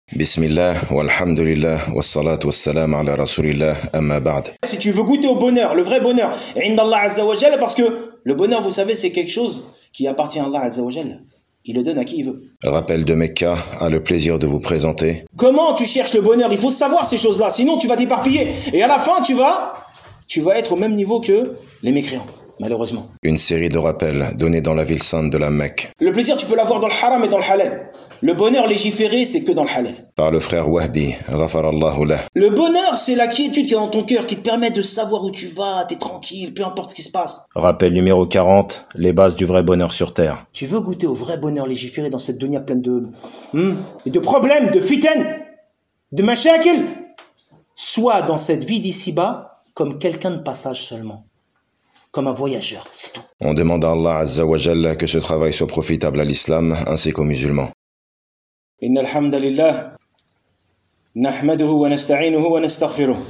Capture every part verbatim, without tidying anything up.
Bismillah, walhamdulillah, wassalatu wassalam ala rasulillah, amma ba'd. Si tu veux goûter au bonheur, le vrai bonheur, indallah azza wa jalla, parce que le bonheur, vous savez, c'est quelque chose qui appartient à Allah azza wa jalla. Il le donne à qui il veut. Rappel de Mecca a le plaisir de vous présenter. Comment tu cherches le bonheur? Il faut savoir ces choses-là, sinon tu vas t'éparpiller. Et à la fin, tu vas, tu vas être au même niveau que les mécréants, malheureusement. Une série de rappels donnés dans la ville sainte de la Mecque. Le plaisir, tu peux l'avoir dans le haram et dans le halal. Le bonheur légiféré, c'est que dans le halal. Par le frère Wahbi, ghafarallahu lah. Le bonheur, c'est la quiétude qui est dans ton cœur, qui te permet de savoir où tu vas, t'es tranquille, peu importe ce qui se passe. Rappel numéro quarante, les bases du vrai bonheur sur terre. Tu veux goûter au vrai bonheur légiféré dans cette dunya pleine de, hmm, de problèmes, de fiten, de mashakil. Sois dans cette vie d'ici-bas comme quelqu'un de passage seulement. Comme un voyageur, c'est tout. On demande à Allah azza wa jalla que ce travail soit profitable à l'islam ainsi qu'aux musulmans. إن الحمد لله نحمده ونستعينه ونستغفره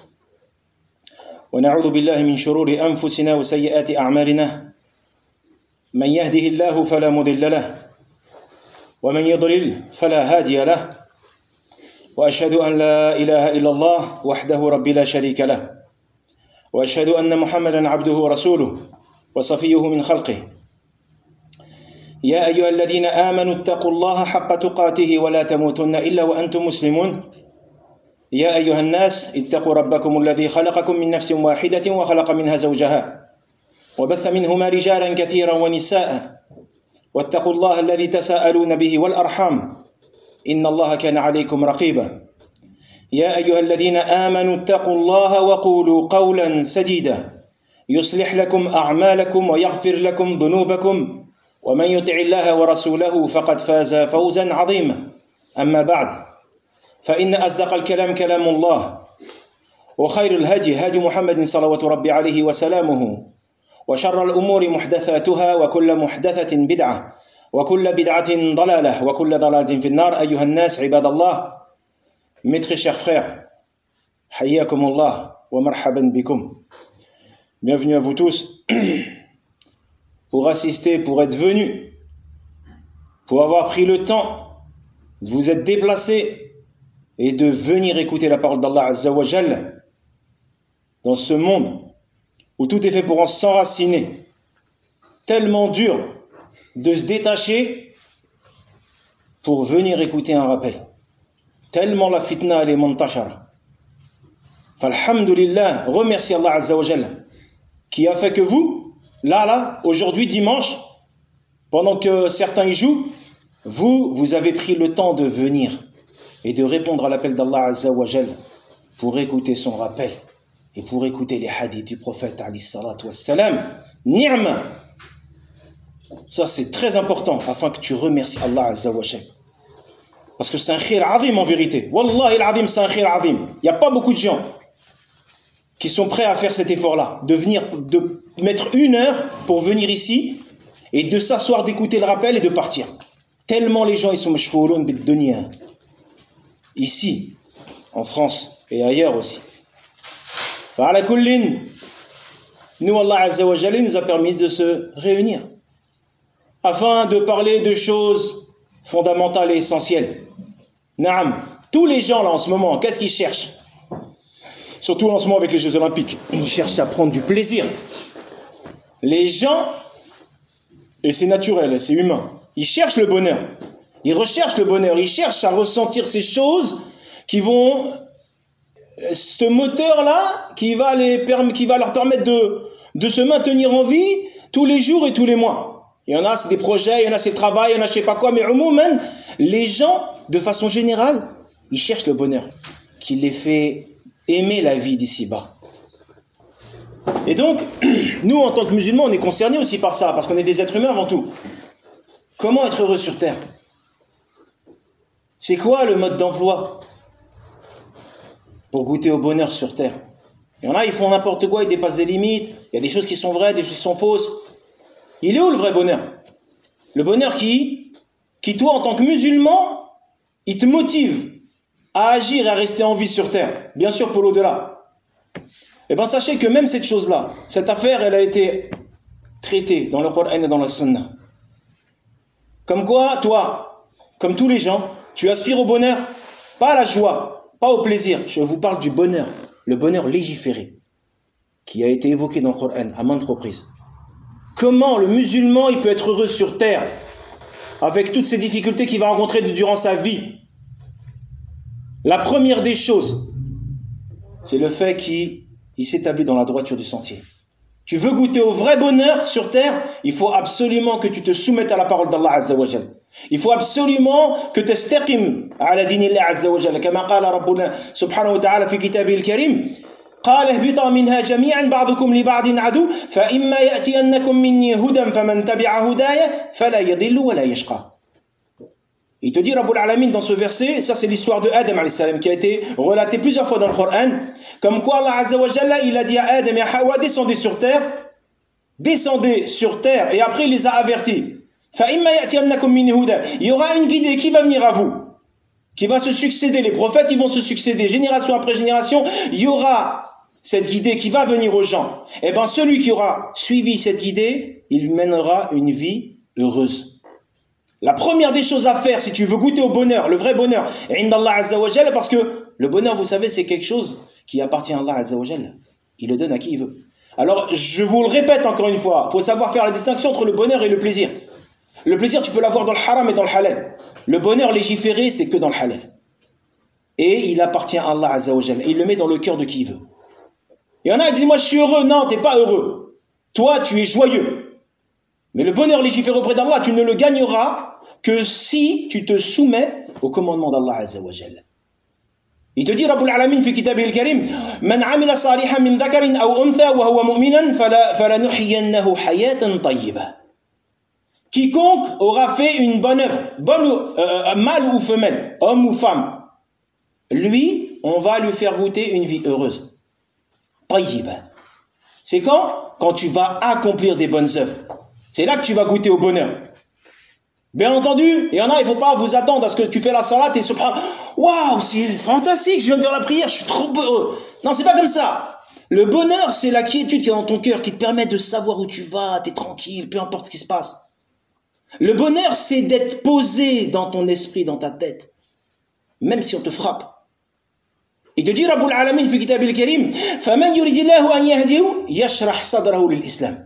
ونعوذ بالله من شرور أنفسنا وسيئات أعمالنا من يهده الله فلا مضل له ومن يضلل فلا هادي له وأشهد أن لا إله إلا الله وحده ربي لا شريك له وأشهد أن محمدا عبده ورسوله وصفيه من خلقه يا أيها الذين آمنوا اتقوا الله حق تقاته ولا تموتن إلا وأنتم مسلمون يا أيها الناس اتقوا ربكم الذي خلقكم من نفس واحدة وخلق منها زوجها وبث منهما رجالا كثيرا ونساء واتقوا الله الذي تساءلون به والأرحام إن الله كان عليكم رقيبا يا أيها الذين آمنوا اتقوا الله وقولوا قولا سديدا يصلح لكم أعمالكم ويغفر لكم ذنوبكم ومن يطع الله ورسوله فقد فاز فوزا عظيما أما بعد فإن أصدق الكلام كلام الله وخير الهدي هدي محمد صلوات ربي عليه وسلامه وشر الأمور محدثاتها وكل محدثة بدعة وكل بدعة ضلالة وكل ضلالة في النار أيها الناس عباد الله mes très chers frères حياكم الله ومرحبا بكم. Bienvenue à vous tous pour assister, pour être venu, pour avoir pris le temps de vous être déplacé et de venir écouter la parole d'Allah Azza wa Jalla dans ce monde où tout est fait pour en s'enraciner. Tellement dur de se détacher pour venir écouter un rappel. Tellement la fitna elle est montachara. Falhamdulillah, remercie Allah Azza wa Jalla qui a fait que vous, là, là, aujourd'hui, dimanche, pendant que certains y jouent, vous, vous avez pris le temps de venir et de répondre à l'appel d'Allah Azza wa Jalla pour écouter son rappel et pour écouter les hadiths du prophète alayhi salatu wassalam. Ni'ma. Ça, c'est très important afin que tu remercies Allah Azza wa Jalla. Parce que c'est un khir azim en vérité. Wallahi al-azim, c'est un khir azim. Il n'y a pas beaucoup de gens qui sont prêts à faire cet effort-là, de venir, de mettre une heure pour venir ici et de s'asseoir, d'écouter le rappel et de partir. Tellement les gens ils sont mashhouroun bid-dunya. Ici, en France et ailleurs aussi. Fa'ala kullin, nous Allah Azza wa Jalla nous a permis de se réunir afin de parler de choses fondamentales et essentielles. Naam, tous les gens là en ce moment, qu'est-ce qu'ils cherchent? Surtout en ce moment avec les Jeux Olympiques, ils cherchent à prendre du plaisir. Les gens, et c'est naturel, c'est humain, ils cherchent le bonheur. Ils recherchent le bonheur, ils cherchent à ressentir ces choses qui vont, ce moteur-là, qui va les perm- qui va leur permettre de, de se maintenir en vie tous les jours et tous les mois. Il y en a, c'est des projets, il y en a, c'est le travail, il y en a, je sais pas quoi, mais au moment, les gens, de façon générale, ils cherchent le bonheur qui les fait aimer la vie d'ici-bas. Et donc, nous, en tant que musulmans, on est concernés aussi par ça, parce qu'on est des êtres humains avant tout. Comment être heureux sur terre? C'est quoi le mode d'emploi pour goûter au bonheur sur terre? Il y en a, ils font n'importe quoi, ils dépassent des limites, il y a des choses qui sont vraies, des choses qui sont fausses. Il est où le vrai bonheur? Le bonheur qui, qui toi, en tant que musulman, il te motive à agir et à rester en vie sur terre, bien sûr pour l'au-delà. Eh bien sachez que même cette chose-là, cette affaire, elle a été traitée dans le Coran et dans la Sunna. Comme quoi, toi, comme tous les gens, Tu aspires au bonheur, pas à la joie, pas au plaisir. Je vous parle du bonheur, le bonheur légiféré, qui a été évoqué dans le Coran à maintes reprises. Comment le musulman il peut être heureux sur terre, avec toutes ces difficultés qu'il va rencontrer durant sa vie? La première des choses, c'est le fait qu'il s'établit dans la droiture du sentier. Tu veux goûter au vrai bonheur sur terre, il faut absolument que tu te soumettes à la parole d'Allah Azza wa Jal. Il faut absolument que tu istaqim ala dinillah Azza wa Jal, comme قال ربنا سبحانه وتعالى في كتابه الكريم. قال اهبطا منها جميعا بعضكم لبعض عدو فإما يأتينكم مني هدى فمن تبع هداي فلا يضل ولا يشقى. Il te dit Rabbul Alamin dans ce verset, ça c'est l'histoire de Adam alayhi salam qui a été relatée plusieurs fois dans le Coran, comme quoi Allah Azza wa Jalla il a dit à Adam et à Hawa descendez sur terre, descendez sur terre, et après il les a avertis. فَإِمَّا يَأْتِيَنَّكُم مِّنِّي هُدًى. Il y aura une guidée qui va venir à vous, qui va se succéder, les prophètes ils vont se succéder génération après génération, il y aura cette guidée qui va venir aux gens. Et bien celui qui aura suivi cette guidée, il mènera une vie heureuse. La première des choses à faire si tu veux goûter au bonheur, le vrai bonheur, indallah azza wa jalla, parce que le bonheur, vous savez, c'est quelque chose qui appartient à Allah azza wa jalla. Il le donne à qui il veut. Alors, je vous le répète encore une fois, il faut savoir faire la distinction entre le bonheur et le plaisir. Le plaisir, tu peux l'avoir dans le haram et dans le halal. Le bonheur légiféré, c'est que dans le halal. Et il appartient à Allah azza wa jalla. Et il le met dans le cœur de qui il veut. Il y en a qui disent, moi je suis heureux. Non, t'es pas heureux. Toi, tu es joyeux. Mais le bonheur légiféré auprès d'Allah, tu ne le gagneras que si tu te soumets au commandement d'Allah Azza wa Jalla. Il te dit Rabbul Alamin fi kitabih al-karim, man amila salihan min dhakarin aw untha wa huwa mu'minan falanuhyiyannahu hayatan tayyibah. Quiconque aura fait une bonne œuvre, bonne ou, euh, mâle ou femelle, homme ou femme, lui, on va lui faire goûter une vie heureuse. Tayyibah. C'est quand? Quand tu vas accomplir des bonnes œuvres. C'est là que tu vas goûter au bonheur. Bien entendu, il y en a, il ne faut pas vous attendre à ce que tu fais la salat et se prendre. Waouh, c'est fantastique, je viens de faire la prière, je suis trop heureux. Non, c'est pas comme ça. Le bonheur, c'est la quiétude qui est dans ton cœur, qui te permet de savoir où tu vas, tu es tranquille, peu importe ce qui se passe. Le bonheur, c'est d'être posé dans ton esprit, dans ta tête, même si on te frappe. Il te dit, Rabbul Alamin fi kitab al-karim, faman yuridillahu an yahdihu yashrah sadrahu lil-islam.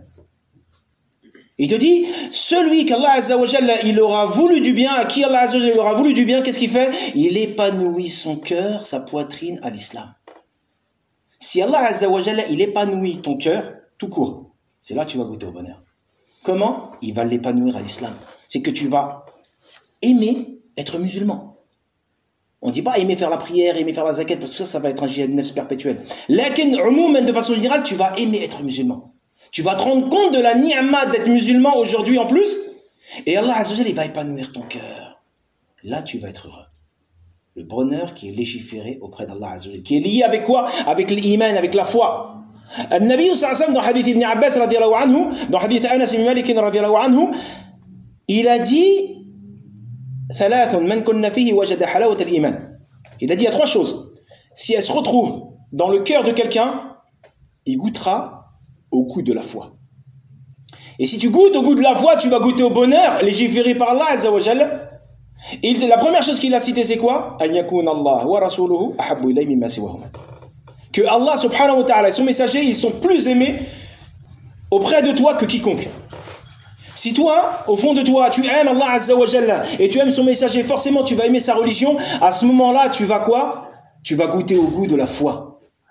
Il te dit, celui qu'Allah Azza wa Jalla, il aura voulu du bien, à qui Allah Azza wa Jalla aura voulu du bien, qu'est-ce qu'il fait? Il épanouit son cœur, sa poitrine à l'islam. Si Allah Azza wa Jalla, il épanouit ton cœur, tout court, c'est là que tu vas goûter au bonheur. Comment? Il va l'épanouir à l'islam. C'est que tu vas aimer être musulman. On ne dit pas aimer faire la prière, aimer faire la zakat, parce que ça, ça va être un jihad nefs perpétuel. Lakin, de façon générale, tu vas aimer être musulman. Tu vas te rendre compte de la ni'ma d'être musulman aujourd'hui en plus. Et Allah Azza wa Jalla, il va épanouir ton cœur. Là, tu vas être heureux. Le bonheur qui est légiféré auprès d'Allah Azza wa Jalla. Qui est lié avec quoi? Avec l'iman, avec la foi. Al-Nabi sallallahu alayhi wa sallam, dans hadith Ibn Abbas radiyallahu anhu, dans hadith Anas ibn Malik radiyallahu anhu, il a dit ثلاث من كن فيه وجد حلاوة الإيمان. Il a dit il y a trois choses. Si elles se retrouvent dans le cœur de quelqu'un, il goûtera au goût de la foi. Et si tu goûtes au goût de la foi, tu vas goûter au bonheur légiféré par Allah Azza wa Jalla. Et la première chose qu'il a citée, c'est quoi? An yakuna Allah wa rasuluhu ahabbu ilayhi mimma siwahuma. Que Allah subhanahu wa ta'ala et son messager, ils sont plus aimés auprès de toi que quiconque. Si toi, au fond de toi, tu aimes Allah Azza wa Jalla et tu aimes son messager, forcément tu vas aimer sa religion. À ce moment-là, tu vas quoi? Tu vas goûter au goût de la foi.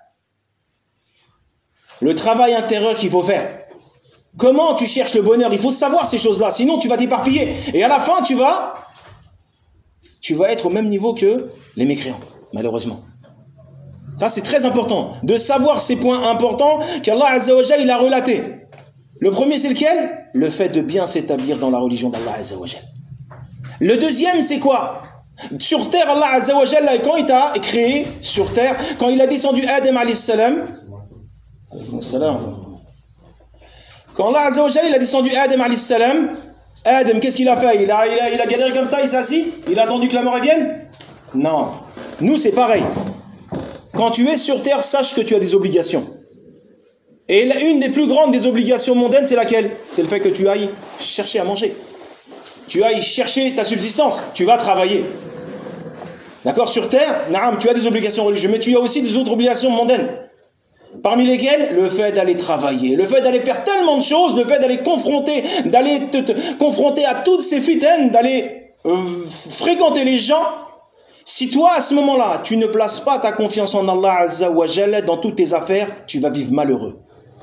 Le travail intérieur qu'il faut faire. Comment tu cherches le bonheur? Il faut savoir ces choses-là, sinon tu vas t'éparpiller. Et à la fin, tu vas, tu vas être au même niveau que les mécréants, malheureusement. Ça, c'est très important, de savoir ces points importants qu'Allah Azza wa Jalla, il a relatés. Le premier, c'est lequel? Le fait de bien s'établir dans la religion d'Allah Azza wa Jalla. Le deuxième, c'est quoi? Sur terre, Allah Azza wa Jalla, quand il t'a créé sur terre, quand il a descendu Adam alayhi salam, quand Allah Azza wa Jalla, il a descendu Adam alayhi salam, Adam, qu'est-ce qu'il a fait? il a, il, a, il a galéré comme ça, il s'est assis? Il a attendu que la mort vienne? Non. Nous, c'est pareil. Quand tu es sur terre, sache que tu as des obligations. Et une des plus grandes des obligations mondaines, c'est laquelle? C'est le fait que tu ailles chercher à manger. Tu ailles chercher ta subsistance. Tu vas travailler. D'accord, sur terre, naam, tu as des obligations religieuses, mais tu as aussi des autres obligations mondaines. Parmi lesquelles, le fait d'aller travailler, le fait d'aller faire tellement de choses, le fait d'aller confronter, d'aller te, te confronter à toutes ces fitaines, d'aller euh, fréquenter les gens. Si toi, à ce moment-là, tu ne places pas ta confiance en Allah Azza wa Jalla dans toutes tes affaires, tu vas vivre malheureux.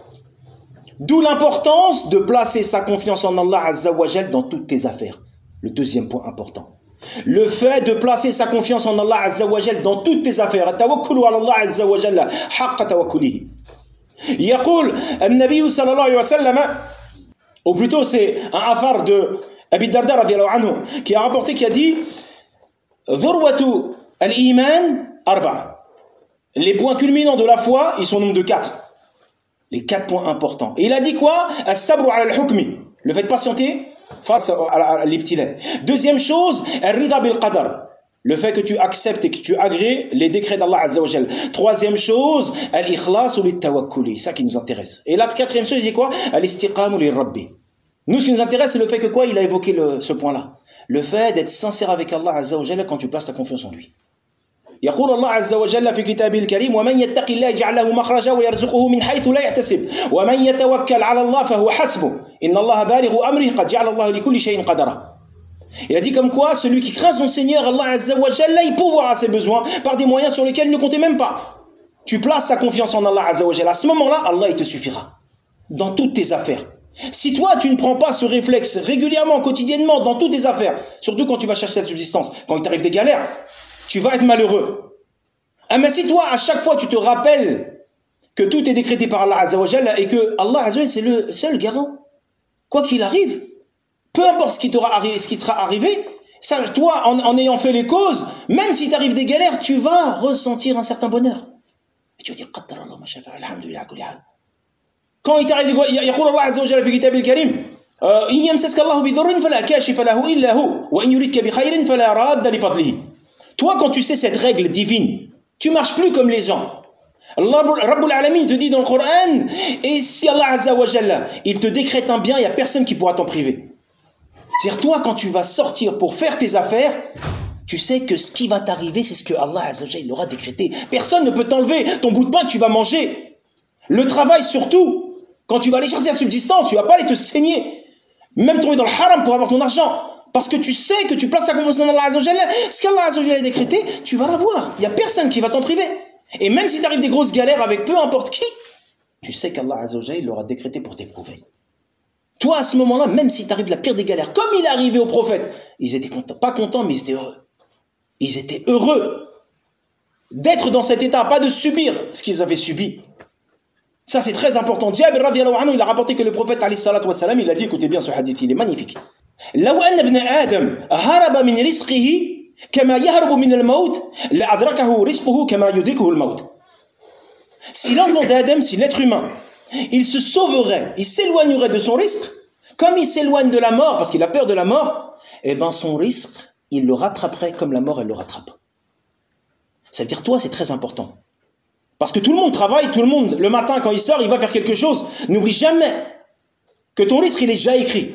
D'où l'importance de placer sa confiance en Allah Azza wa Jalla dans toutes tes affaires. Le deuxième point important. Le fait de placer sa confiance en Allah Azza wa Jalla dans toutes tes affaires. Tawakkulu ala Allah Azza wa Jalla haqqa tawakkulihi. Yaqul an-Nabi sallallahu alayhi wa sallam, ou plutôt c'est un afar de Abi Darda radiyallahu anhu qui a rapporté, qui a dit Dhurwatu al-iman arba'a. Les points culminants de la foi, ils sont au nombre de quatre. Les quatre points importants. Et il a dit quoi? As-sabru ala al-hukmi. Le fait de patienter face à l'ibtila. Deuxième chose, ar-rida bil qadar. Le fait que tu acceptes et que tu agrées les décrets d'Allah Azza wa Jal. Troisième chose, al-ikhlas ou lit-tawakkuli. C'est ça qui nous intéresse. Et la quatrième chose, il dit quoi? Al-istiqam ou lir-rabbi. Nous, ce qui nous intéresse, c'est le fait que quoi? Il a évoqué le, ce point-là. Le fait d'être sincère avec Allah Azza wa Jal quand tu places ta confiance en lui. يقول الله عز وجل في كتابه الكريم ومن يتق الله يجعل له مخرجا ويرزقه من حيث لا يحتسب ومن يتوكل على الله فهو حسبه إن الله بالغ أمره قد جعل الله لكل شيء قدرا. Il a dit comme quoi celui qui craint son Seigneur Allah Azza wa Jalla, il pourvoira à ses besoins par des moyens sur lesquels il ne comptait même pas. Tu places ta confiance en Allah Azza wa Jalla, à ce moment-là Allah il te suffira dans toutes tes affaires. Si toi tu ne prends pas ce réflexe régulièrement, quotidiennement dans toutes tes affaires, surtout quand tu vas chercher la subsistance, quand il t'arrive des galères, tu vas être malheureux. Ah, mais si toi, à chaque fois, tu te rappelles que tout est décrété par Allah Azza wa Jalla et que Allah Azza wa Jalla, c'est le seul garant. Quoi qu'il arrive, peu importe ce qui t'aura arrivé, ce qui te sera arrivé, ça, toi, en, en ayant fait les causes, même si t'arrive des galères, tu vas ressentir un certain bonheur. Et tu vas dire, qaddar Allah ma shafa'a, alhamdulillah, kulli hal. Quand il t'arrive des galères, yaqul Allah Azza wa Jalla fi kitabil karim, in yamsaska Allahu bi dhurrin fala kashifa lahu illa hu, wa in yuridka bi khayrin fala radda li fadlihi. Toi, quand tu sais cette règle divine, tu marches plus comme les gens. Allah Rabbul Alamin te dit dans le Coran, et si Allah Azza wa Jalla, il te décrète un bien, il n'y a personne qui pourra t'en priver. C'est-à-dire, toi, quand tu vas sortir pour faire tes affaires, tu sais que ce qui va t'arriver, c'est ce que Allah Azza wa Jalla l'aura décrété. Personne ne peut t'enlever ton bout de pain que tu vas manger. Le travail surtout, quand tu vas aller chercher la subsistance, tu ne vas pas aller te saigner, même tomber dans le haram pour avoir ton argent. Parce que tu sais que tu places ta confiance en Allah Azza wa Jalla, ce qu'Allah Azza wa Jalla a décrété, tu vas l'avoir. Il n'y a personne qui va t'en priver. Et même si tu arrives des grosses galères avec peu importe qui, tu sais qu'Allah Azza wa Jalla l'aura décrété pour t'éprouver. Toi, à ce moment-là, même si tu arrives la pire des galères, comme il est arrivé aux prophètes, ils étaient contents, pas contents, mais ils étaient heureux. Ils étaient heureux d'être dans cet état, pas de subir ce qu'ils avaient subi. Ça, c'est très important. Jabir radiyallahu anhu, il a rapporté que le prophète, alayhi salatu wa salam, il a dit, écoutez bien ce hadith, il est magnifique. لو أن ابن آدم هرب من رزقه كما يهرب من الموت لأدركه رزقه كما يدركه الموت. Si l'enfant d'Adam, si l'être humain, il se sauverait, il s'éloignerait de son risque, comme il s'éloigne de la mort, parce qu'il a peur de la mort, eh ben son risque, il le rattraperait comme la mort, elle le rattrape. Ça veut dire, toi, c'est très important. Parce que tout le monde travaille, tout le monde, le matin, quand il sort, il va faire quelque chose. N'oublie jamais que ton risque, il est déjà écrit.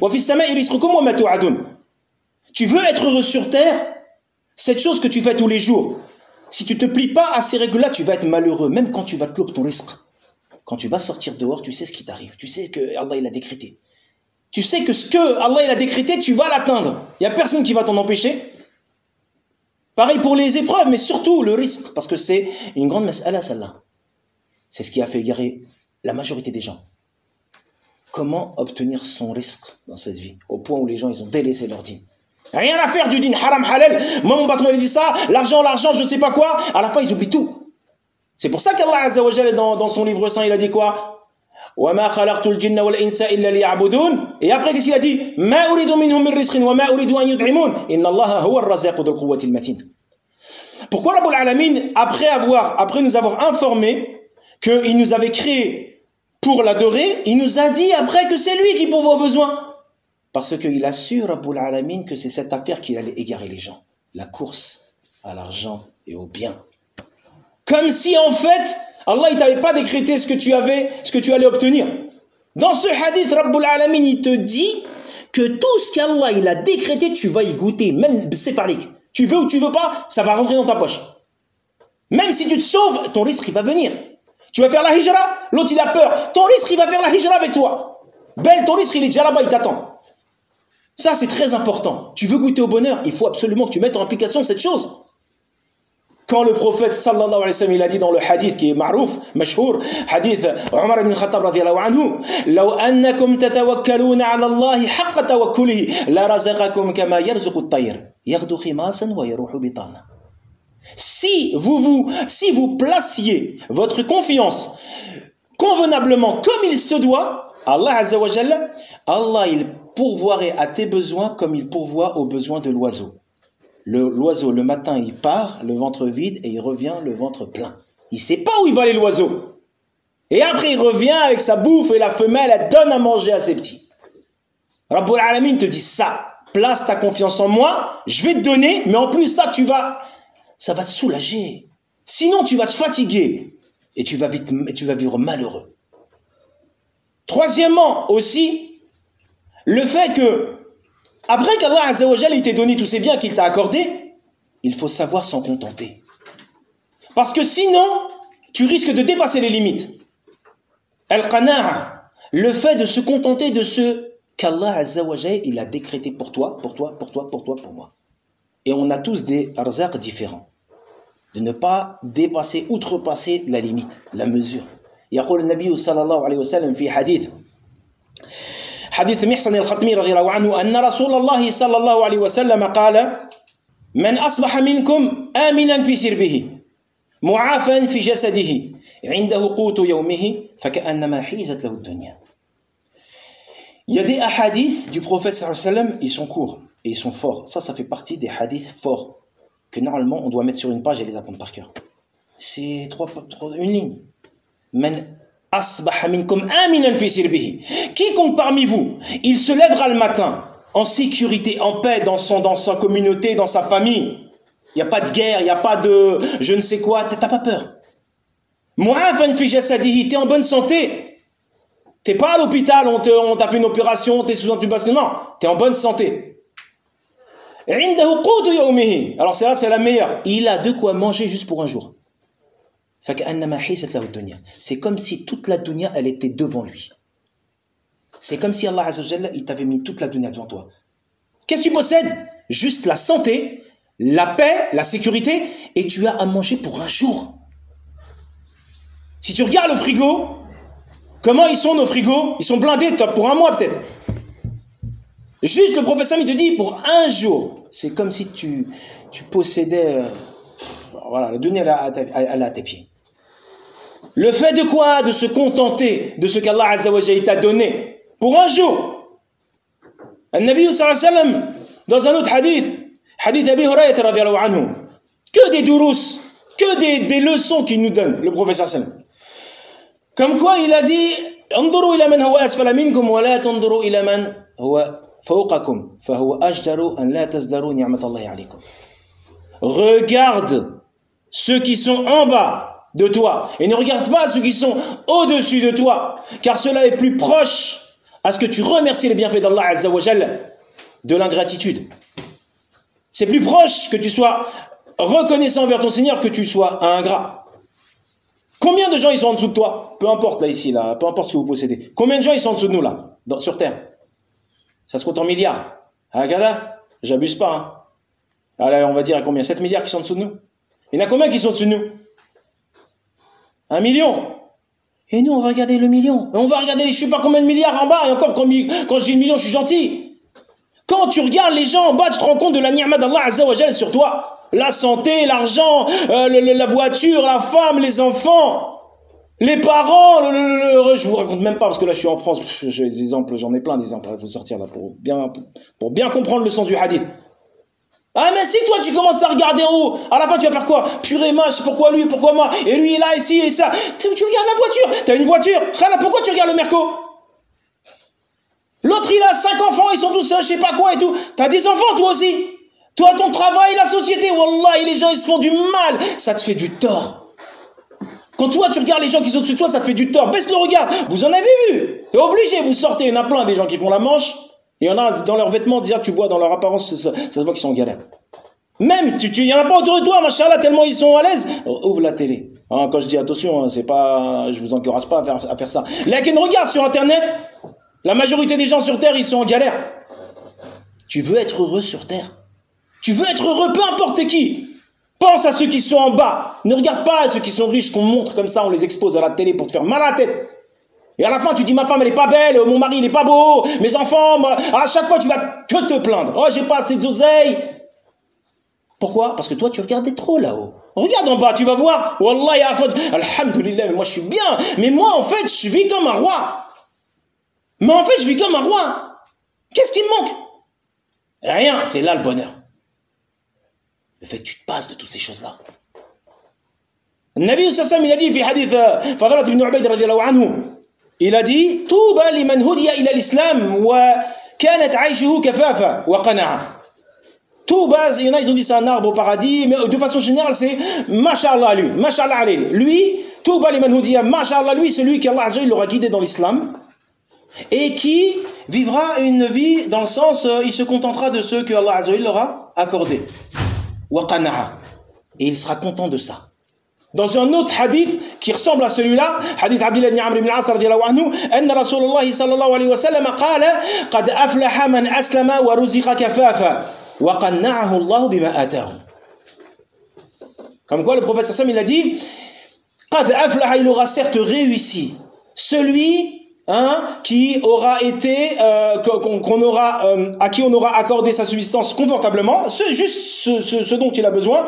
Tu veux être heureux sur terre, cette chose que tu fais tous les jours, si tu ne te plies pas à ces règles-là, tu vas être malheureux, même quand tu vas te louper ton risque. Quand tu vas sortir dehors, tu sais ce qui t'arrive, tu sais que Allah il a décrété. Tu sais que ce que Allah il a décrété, tu vas l'atteindre. Il n'y a personne qui va t'en empêcher. Pareil pour les épreuves, mais surtout le risque, parce que c'est une grande mas'ala, celle-là. C'est ce qui a fait égarer la majorité des gens. Comment obtenir son risque dans cette vie, au point où les gens ils ont délaissé leur dîn. Rien à faire du dîn, haram, halal. Moi, mon patron, il dit ça, l'argent, l'argent, je sais pas quoi. À la fin, ils oublient tout. C'est pour ça qu'Allah Azza wa Jalla, dans, dans son livre saint, il a dit quoi? وَمَا خَلَقْتُ الْجِنَّ وَالْإِنسَ إِلَّا لِيَعْبُدُونَ. Et après, qu'est-ce qu'il a dit? مَا أُرِيدُ مِنْهُم مِّن رِزْقٍ وَمَا أُرِيدُ أَن يُطْعِمُونَ إِنَّ اللَّهَ هُوَ الرَّزَّاقُ ذُو الْقُوَّةِ الْمَتِينُ. Pourquoi Rabbul Alamin, après avoir, après nous avoir informé qu'il nous avait créé pour l'adorer, il nous a dit après que c'est lui qui pourvoit aux besoins. Parce qu'il a su, Rabbul Alamin, que c'est cette affaire qui allait égarer les gens. La course à l'argent et au bien. Comme si en fait, Allah il t'avait pas décrété ce que tu avais, ce que tu allais obtenir. Dans ce hadith, Rabbul Alamin, il te dit que tout ce qu'Allah il a décrété, tu vas y goûter, même b'sefalik. Tu veux ou tu veux pas, ça va rentrer dans ta poche. Même si tu te sauves, ton risque il va venir. Tu vas faire la hijra, l'autre il a peur. Ton risque il va faire la hijra avec toi. Belle, ton risque il est déjà là-bas, il t'attend. Ça c'est très important. Tu veux goûter au bonheur, il faut absolument que tu mettes en application cette chose. Quand le prophète sallallahu alayhi wa sallam il a dit dans le hadith qui est marouf, mashhour, hadith Omar ibn Khattab radiyallahu anhu, law annakum tatawakkaluna ala Allah haqqa tawakkulihi la razaqakum kama yarzuqu at-tayr yaghdu khimasan wa yaruhu bitana. Si vous vous si vous placiez votre confiance convenablement comme il se doit, Allah azza wa jalla, Allah il pourvoirait à tes besoins comme il pourvoit aux besoins de l'oiseau. Le, l'oiseau, le matin, il part, le ventre vide, et il revient, le ventre plein. Il ne sait pas où il va aller, l'oiseau. Et après, il revient avec sa bouffe, et la femelle, elle donne à manger à ses petits. Rabbul Alamin te dit ça, place ta confiance en moi, je vais te donner, mais en plus, ça, tu vas, ça va te soulager. Sinon, tu vas te fatiguer, et tu vas, vite, et tu vas vivre malheureux. Troisièmement, aussi, le fait que après qu'Allah Azza wa Jalla t'ait donné tous ces biens qu'il t'a accordés, il faut savoir s'en contenter. Parce que sinon, tu risques de dépasser les limites. Al-Qana'a, le fait de se contenter de ce qu'Allah Azza wa Jalla il a décrété pour toi, pour toi, pour toi, pour toi, pour moi. Et on a tous des arzaq différents. De ne pas dépasser, outrepasser la limite, la mesure. يقول النبي صلى الله عليه وسلم في حديث حديث محصن الختمي رضي الله عنه أن رسول الله صلى الله عليه وسلم قال من أصبح منكم آمنا في سربه معافا في جسده عنده قوت يومه فكأنما حيزت له الدنيا. Il y a des hadiths du prophète sallallahu alayhi wa sallam, ils sont courts et ils sont forts. Ça, ça fait partie des hadiths forts que normalement on doit mettre sur une page et les apprendre par cœur. C'est trois, trois, une ligne. Men asbaha minkum aminan fi sirbihi. Quiconque parmi vous, il se lèvera le matin en sécurité, en paix dans son dans sa communauté, dans sa famille. Il y a pas de guerre, il y a pas de je ne sais quoi, t'as pas peur. Mu'afan fi jasadihi, t'es en bonne santé. T'es pas à l'hôpital, on, te, on t'a fait une opération, t'es sous intubation, non, t'es en bonne santé. Indahu qutu yawmihi. Alors c'est là, c'est la meilleure. Il a de quoi manger juste pour un jour. C'est comme si toute la dunya, elle était devant lui. C'est comme si Allah Azza wa Jalla, il t'avait mis toute la dunya devant toi. Qu'est-ce que tu possèdes? Juste la santé, la paix, la sécurité, et tu as à manger pour un jour. Si tu regardes le frigo, comment ils sont nos frigos? Ils sont blindés pour un mois peut-être. Juste le professeur, il te dit pour un jour. C'est comme si tu, tu possédais... Euh, voilà, la dunya, elle est à tes pieds. Le fait de quoi? De se contenter de ce qu'Allah Azza wa Jalla t'a donné pour un jour. Al-Nabi sallallahu alayhi wa sallam, dans un autre hadith, hadith Abi Hurayrata radiyallahu anhu, que des durous, que des, des leçons qu'il nous donne, le professeur sallallahu alayhi wa sallam. Comme quoi il a dit, انظروا إلى من هو أسفل منكم ولا تنظروا إلى من هو فوقكم فهو أجدر أن لا تزدروا نعمة الله عليكم. Regarde ceux qui sont en bas de toi, et ne regarde pas ceux qui sont au-dessus de toi, car cela est plus proche à ce que tu remercies les bienfaits d'Allah Azza wa Jalla de l'ingratitude. C'est plus proche que tu sois reconnaissant envers ton Seigneur que tu sois ingrat. Combien de gens ils sont en dessous de toi? Peu importe là ici, là, peu importe ce que vous possédez. Combien de gens ils sont en dessous de nous là, dans, sur terre? Ça se compte en milliards. Hakada, j'abuse pas. Hein. Alors on va dire à combien? sept milliards qui sont en dessous de nous. Il y en a combien qui sont au-dessus de nous? Un million. Et nous, on va regarder le million. Et on va regarder les je sais pas combien de milliards en bas. Et encore, quand, quand je dis le million, je suis gentil. Quand tu regardes les gens en bas, tu te rends compte de la ni'ma d'Allah Azza wa Jalla sur toi. La santé, l'argent, euh, le, le, la voiture, la femme, les enfants, les parents. Le, le, le, je vous raconte même pas parce que là, je suis en France. J'ai des exemples, j'en ai plein d'exemples. Il faut sortir là pour bien, pour bien comprendre le sens du hadith. Ah mais si toi tu commences à regarder en haut, à la fin tu vas faire quoi? Purée match, pourquoi lui, pourquoi moi? Et lui il est là, ici et ça. Tu, tu regardes la voiture, t'as une voiture. Khala, pourquoi tu regardes le Merco? L'autre il a cinq enfants, ils sont tous je sais pas quoi et tout. T'as des enfants toi aussi. Toi ton travail, la société, wallah, les gens ils se font du mal. Ça te fait du tort. Quand toi tu regardes les gens qui sont au-dessus de toi, ça te fait du tort. Baisse le regard, vous en avez vu. T'es obligé, vous sortez, il y en a plein des gens qui font la manche. Il y en a dans leurs vêtements, déjà tu vois dans leur apparence, ça, ça se voit qu'ils sont en galère. Même, tu, tu, il y en a pas autour de toi, machallah, tellement ils sont à l'aise. Ouvre la télé. Hein, quand je dis attention, hein, c'est pas, je vous encourage pas à faire, à faire ça. Là, regarde sur Internet, la majorité des gens sur Terre, ils sont en galère. Tu veux être heureux sur Terre? Tu veux être heureux, peu importe qui. Pense à ceux qui sont en bas. Ne regarde pas à ceux qui sont riches, qu'on montre comme ça, on les expose à la télé pour te faire mal à la tête. Et à la fin, tu dis, ma femme, elle est pas belle, mon mari, il est pas beau, mes enfants, moi... à chaque fois, tu vas que te plaindre. Oh, j'ai pas assez d'oseille. Pourquoi? Parce que toi, tu regardais trop là-haut. Regarde en bas, tu vas voir. Wallah, ya afad, alhamdulillah, mais moi, je suis bien. Mais moi, en fait, je vis comme un roi. Mais en fait, je vis comme un roi. Qu'est-ce qui me manque? Rien, c'est là le bonheur. Le fait que tu te passes de toutes ces choses-là. Le Nabi sallallahu alayhi wa sallam, il a dit, في hadith Fadlat ibn Ubayd radiyallahu anhu, il a dit, Touba liman hudiya ila l'islam wa kanat aishuhu kafafa wa qana'a. Touba, il y en a, ils ont dit c'est un arbre au paradis, mais de façon générale, c'est Masha'Allah lui, Masha'Allah alayhi. Lui, Touba liman hudiya, Masha'Allah lui, celui qui Allah Azza wa Jalla l'aura guidé dans l'islam et qui vivra une vie dans le sens, euh, il se contentera de ceux que Allah Azza wa Jalla l'aura accordé. Wa qana'a. Et il sera content de ça. Dans un autre hadith qui ressemble à celui-là, hadith Abdullah ibn Amr ibn al-As radiyallahu anhu, anna Rasulullah sallallahu alayhi wa sallam qala qad aflaha man aslama wa ruziqa kafafa wa qanna'ahu Allah bima atahu. Comme quoi le prophète sallallahu alayhi wa sallam il a dit qad aflaha, il aura certes réussi celui hein, qui aura été euh, qu'on, qu'on aura euh, à qui on aura accordé sa subsistance confortablement, c'est juste ce, ce, ce dont il a besoin,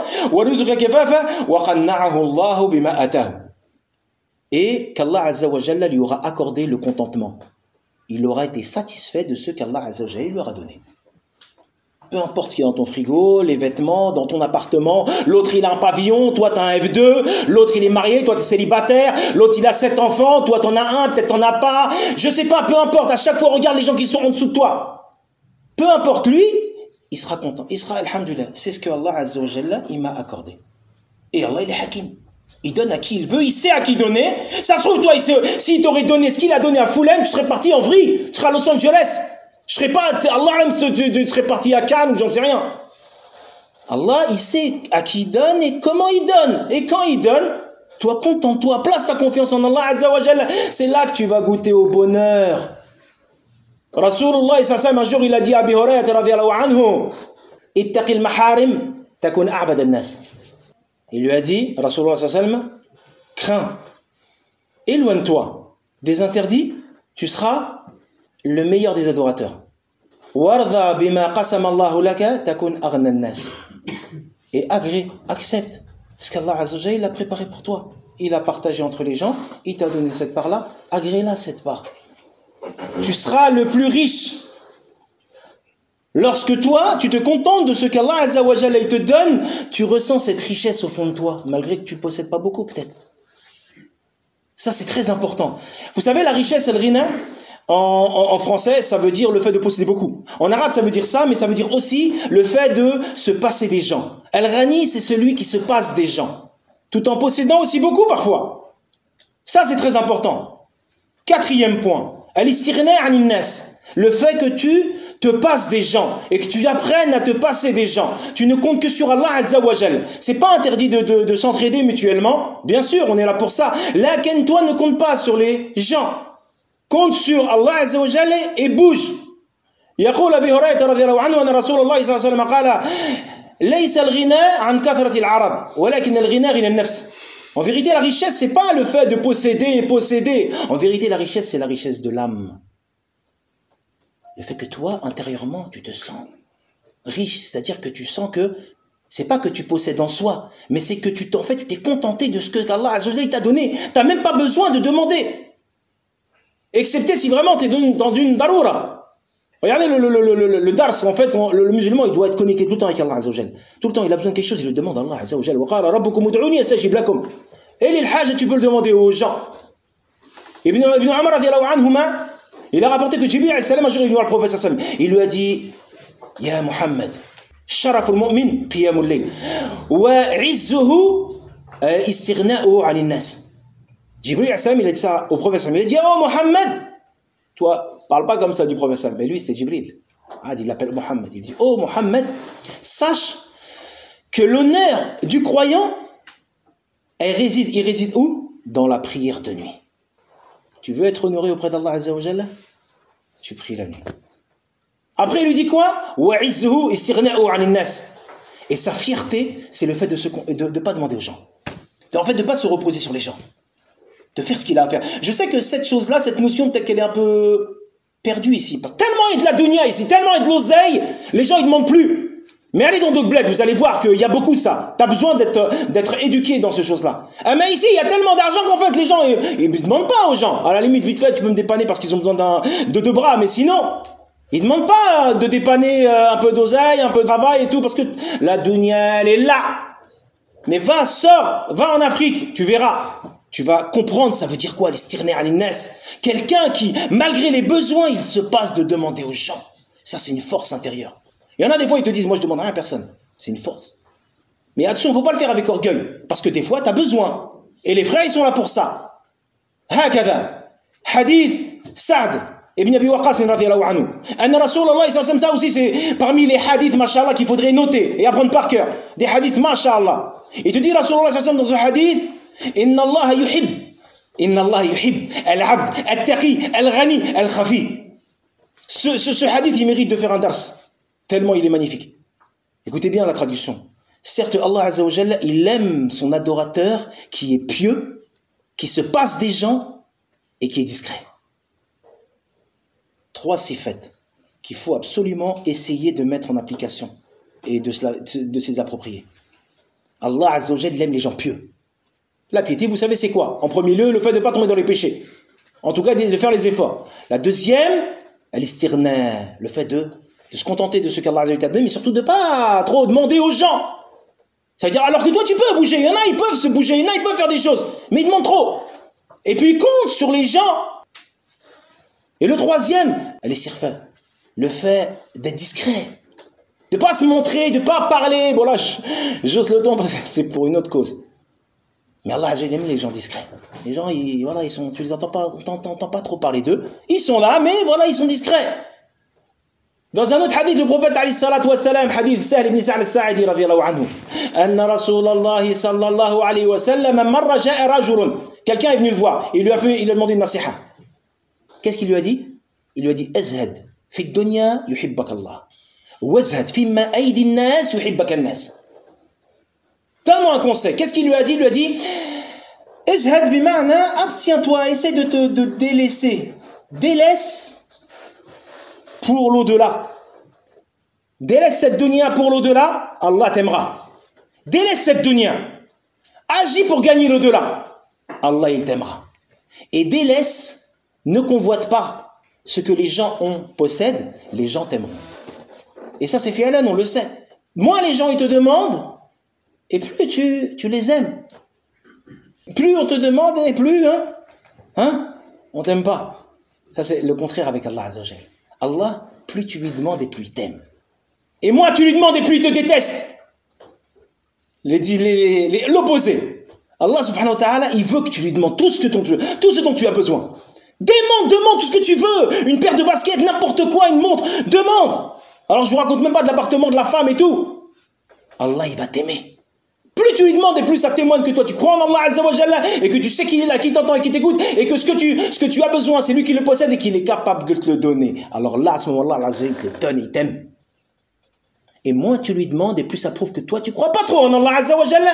et qu'Allah Azza wa Jalla lui aura accordé le contentement. Il aura été satisfait de ce qu'Allah Azza wa Jalla lui aura donné. Peu importe ce qu'il y a dans ton frigo, les vêtements, dans ton appartement, l'autre il a un pavillon, toi tu as un F deux, l'autre il est marié, toi tu es célibataire, l'autre il a sept enfants, toi tu en as un, peut-être tu n'en as pas, je sais pas, peu importe, à chaque fois regarde les gens qui sont en dessous de toi. Peu importe lui, il sera content, il sera alhamdulillah, c'est ce que Allah Azza wa Jalla il m'a accordé. Et Allah il est hakim, il donne à qui il veut, il sait à qui donner. Ça se trouve toi, s'il t'aurait donné ce qu'il a donné à Foulen, tu serais parti en vrille, tu serais à Los Angeles. Je serais pas, Allah tu serais parti à Cannes ou j'en sais rien. Allah, il sait à qui il donne et comment il donne. Et quand il donne, toi, contente-toi, place ta confiance en Allah Azza wa Jalla. C'est là que tu vas goûter au bonheur. Rasulullah, un jour, il a dit à Abi Hurayrata radiyallahu anhu, ittaqil maharim, takun a'bad an-nas. Il lui a dit, Rasulullah sallam, crains, éloigne-toi des interdits, tu seras le meilleur des adorateurs. Warda bima qasama Allahu laka takun aghna an-nas. Et agrée, accepte ce qu'Allah Azza wa Jalla a préparé pour toi. Il a partagé entre les gens, il t'a donné cette part-là, agrée-la cette part. Tu seras le plus riche lorsque toi, tu te contentes de ce qu'Allah Azza wa Jalla te donne, tu ressens cette richesse au fond de toi, malgré que tu ne possèdes pas beaucoup peut-être. Ça c'est très important. Vous savez la richesse, al-ghina, En, en, en français, ça veut dire le fait de posséder beaucoup. En arabe, ça veut dire ça, mais ça veut dire aussi le fait de se passer des gens. Al-Ghani, c'est celui qui se passe des gens, tout en possédant aussi beaucoup parfois. Ça, c'est très important. Quatrième point, al-istighna 'anil nas. Le fait que tu te passes des gens et que tu apprennes à te passer des gens. Tu ne comptes que sur Allah Azza wa Jal. C'est pas interdit de, de, de s'entraider mutuellement. Bien sûr, on est là pour ça. Lakin toi ne compte pas sur les gens. Compte sur Allah Azza wa Jalla et bouge. يقول أبي هريرة رضي الله عنه أن رسول الله صلى الله عليه وسلم قال ليس الغنى عن كثرة العرض ولكن الغنى غنى النفس. En vérité, la richesse, c'est pas le fait de posséder et posséder. En vérité, la richesse, c'est la richesse de l'âme. Le fait que toi, intérieurement, tu te sens riche, c'est-à-dire que tu sens que c'est pas que tu possèdes en soi, mais c'est que tu t'en fait, tu t'es contenté de ce que Allah Azza wa Jalla t'a donné. T'as même pas besoin de demander. Excepté si vraiment tu es dans une daroura. Regardez le, le, le, le, le dars, en fait, le, le musulman, il doit être connecté tout le temps avec Allah Azza wa Jalla. Tout le temps, il a besoin de quelque chose, il le demande à Allah Azza wa Jalla. Wa qala rabbukum ud'uni astajib lakum. Et les hajj, tu peux le demander aux gens. Ibn, Ibn Umar radiyallahu anhuma, il a rapporté que Jibril alayhi salam, un jour, il est venu voir le prophète sallallahu alayhi wa sallam. Il lui a dit, Ya Muhammad, sharaful mu'min, qiyamul layl, wa izzuhu istighna'u 'anil nas. Jibril alayhi salam, il a dit ça au prophète sallallahu alayhi wa sallam. Il a dit, oh Mohammed, toi, parle pas comme ça du prophète sallallahu alayhi wa sallam. Mais lui, c'est Jibril. Ah, il l'appelle Mohammed. Il dit, oh Mohammed, sache que l'honneur du croyant, elle réside, il réside où? Dans la prière de nuit. Tu veux être honoré auprès d'Allah Azza wa Jalla? Tu pries la nuit. Après, il lui dit quoi? Et sa fierté, c'est le fait de ne de, de pas demander aux gens. En fait, de ne pas se reposer sur les gens. De faire ce qu'il a à faire. Je sais que cette chose-là, cette notion, peut-être qu'elle est un peu perdue ici. Tellement il y a de la dunya ici, tellement il y a de l'oseille, les gens, ils ne demandent plus. Mais allez dans d'autres bleds, vous allez voir qu'il y a beaucoup de ça. Tu as besoin d'être d'être éduqué dans ces choses-là. Ah, mais ici, il y a tellement d'argent qu'en fait, les gens, ils ne demandent pas aux gens. À la limite, vite fait, tu peux me dépanner parce qu'ils ont besoin d'un, de deux bras. Mais sinon, ils ne demandent pas de dépanner un peu d'oseille, un peu de travail et tout. Parce que la dunya, elle est là. Mais va, sors, va en Afrique, tu verras. Tu vas comprendre, ça veut dire quoi, l'istirné al-nas. Quelqu'un qui, malgré les besoins, il se passe de demander aux gens. Ça, c'est une force intérieure. Il y en a des fois, ils te disent, moi je demande rien à personne. C'est une force. Mais attention, il ne faut pas le faire avec orgueil. Parce que des fois, tu as besoin. Et les frères, ils sont là pour ça. Hakada. Hadith Sa'd ibn Abi Waqqas radiyallahu anhu. Anna Rasulullah sallallahu alayhi wa sallam, ça aussi, c'est parmi les hadiths, mashallah, qu'il faudrait noter et apprendre par cœur. Des hadiths, mashallah. Il te dit, Rasulullah sallallahu alayhi wa sallam, dans un hadith, Inna Allah yuhib. Inna Allah yuhib. Al-abd, al-taqi, al-ghani, al-khafi. Ce, ce, ce hadith, il mérite de faire un dars. Tellement il est magnifique. Écoutez bien la traduction. Certes, Allah Azza wa Jalla, il aime son adorateur qui est pieux, qui se passe des gens et qui est discret. Trois sifat qu'il faut absolument essayer de mettre en application et de, cela, de s'y approprier. Allah Azza wa Jalla, il aime les gens pieux. La piété, vous savez c'est quoi? En premier lieu, le fait de ne pas tomber dans les péchés. En tout cas, de faire les efforts. La deuxième, al-istirna, le fait de de se contenter de ce qu'Allah a donné, mais surtout de ne pas trop demander aux gens. Ça veut dire, alors que toi tu peux bouger, il y en a, ils peuvent se bouger, il y en a, ils peuvent faire des choses, mais ils demandent trop. Et puis ils comptent sur les gens. Et le troisième, al-istirfa, le fait d'être discret, de ne pas se montrer, de ne pas parler. Bon là, j'ose le ton parce que c'est pour une autre cause. Mais Allah aime les gens discrets. Les gens, ils, voilà, ils sont, tu les entends pas, t'entends pas trop parler d'eux. Ils sont là, mais voilà, ils sont discrets. Dans un autre hadith, le prophète alayhi salatu wa salam, hadith Sahl ibn Sa'd al-Sa'idi radiyallahu anhu, anna Rasulallah sallallahu alayhi wa sallam marra ja'a rajulun. Quelqu'un est venu le voir, il lui a fait, il lui a demandé une nasiha. Qu'est-ce qu'il lui a dit? Il lui a dit azhad fi dunya yuhibbak Allah, wazhad fi ma aydi an-nas yuhibbak an-nas. Donne-moi un conseil. Qu'est-ce qu'il lui a dit? Il lui a dit azhad bi ma'na, abstiens-toi, essaie de te de délaisser. Délaisse pour l'au-delà. Délaisse cette dunya pour l'au-delà, Allah t'aimera. Délaisse cette dunya. Agis pour gagner l'au-delà. Allah, il t'aimera. Et délaisse, ne convoite pas ce que les gens ont, possèdent, les gens t'aimeront. Et ça, c'est fi'alan, on le sait. Moins les gens, ils te demandent, et plus tu, tu les aimes. Plus on te demande, et plus, hein, hein, on t'aime pas. Ça, c'est le contraire avec Allah Azza wa Jalla. Allah, plus tu lui demandes et plus il t'aime. Et moins tu lui demandes et plus il te déteste. Les, les, les, l'opposé. Allah subhanahu wa ta'ala, il veut que tu lui demandes tout ce, que ton, tout ce dont tu as besoin. Demande, demande tout ce que tu veux. Une paire de baskets, n'importe quoi, une montre. Demande. Alors je vous raconte même pas de l'appartement de la femme et tout. Allah, il va t'aimer. Plus tu lui demandes et plus ça témoigne que toi tu crois en Allah Azza wa Jalla et que tu sais qu'il est là, qu'il t'entend et qu'il t'écoute et que ce que tu, ce que tu as besoin, c'est lui qui le possède et qu'il est capable de te le donner. Alors là, à ce moment-là, Allah il te le donne, il t'aime. Et moins tu lui demandes et plus ça prouve que toi tu crois pas trop en Allah Azza wa Jalla.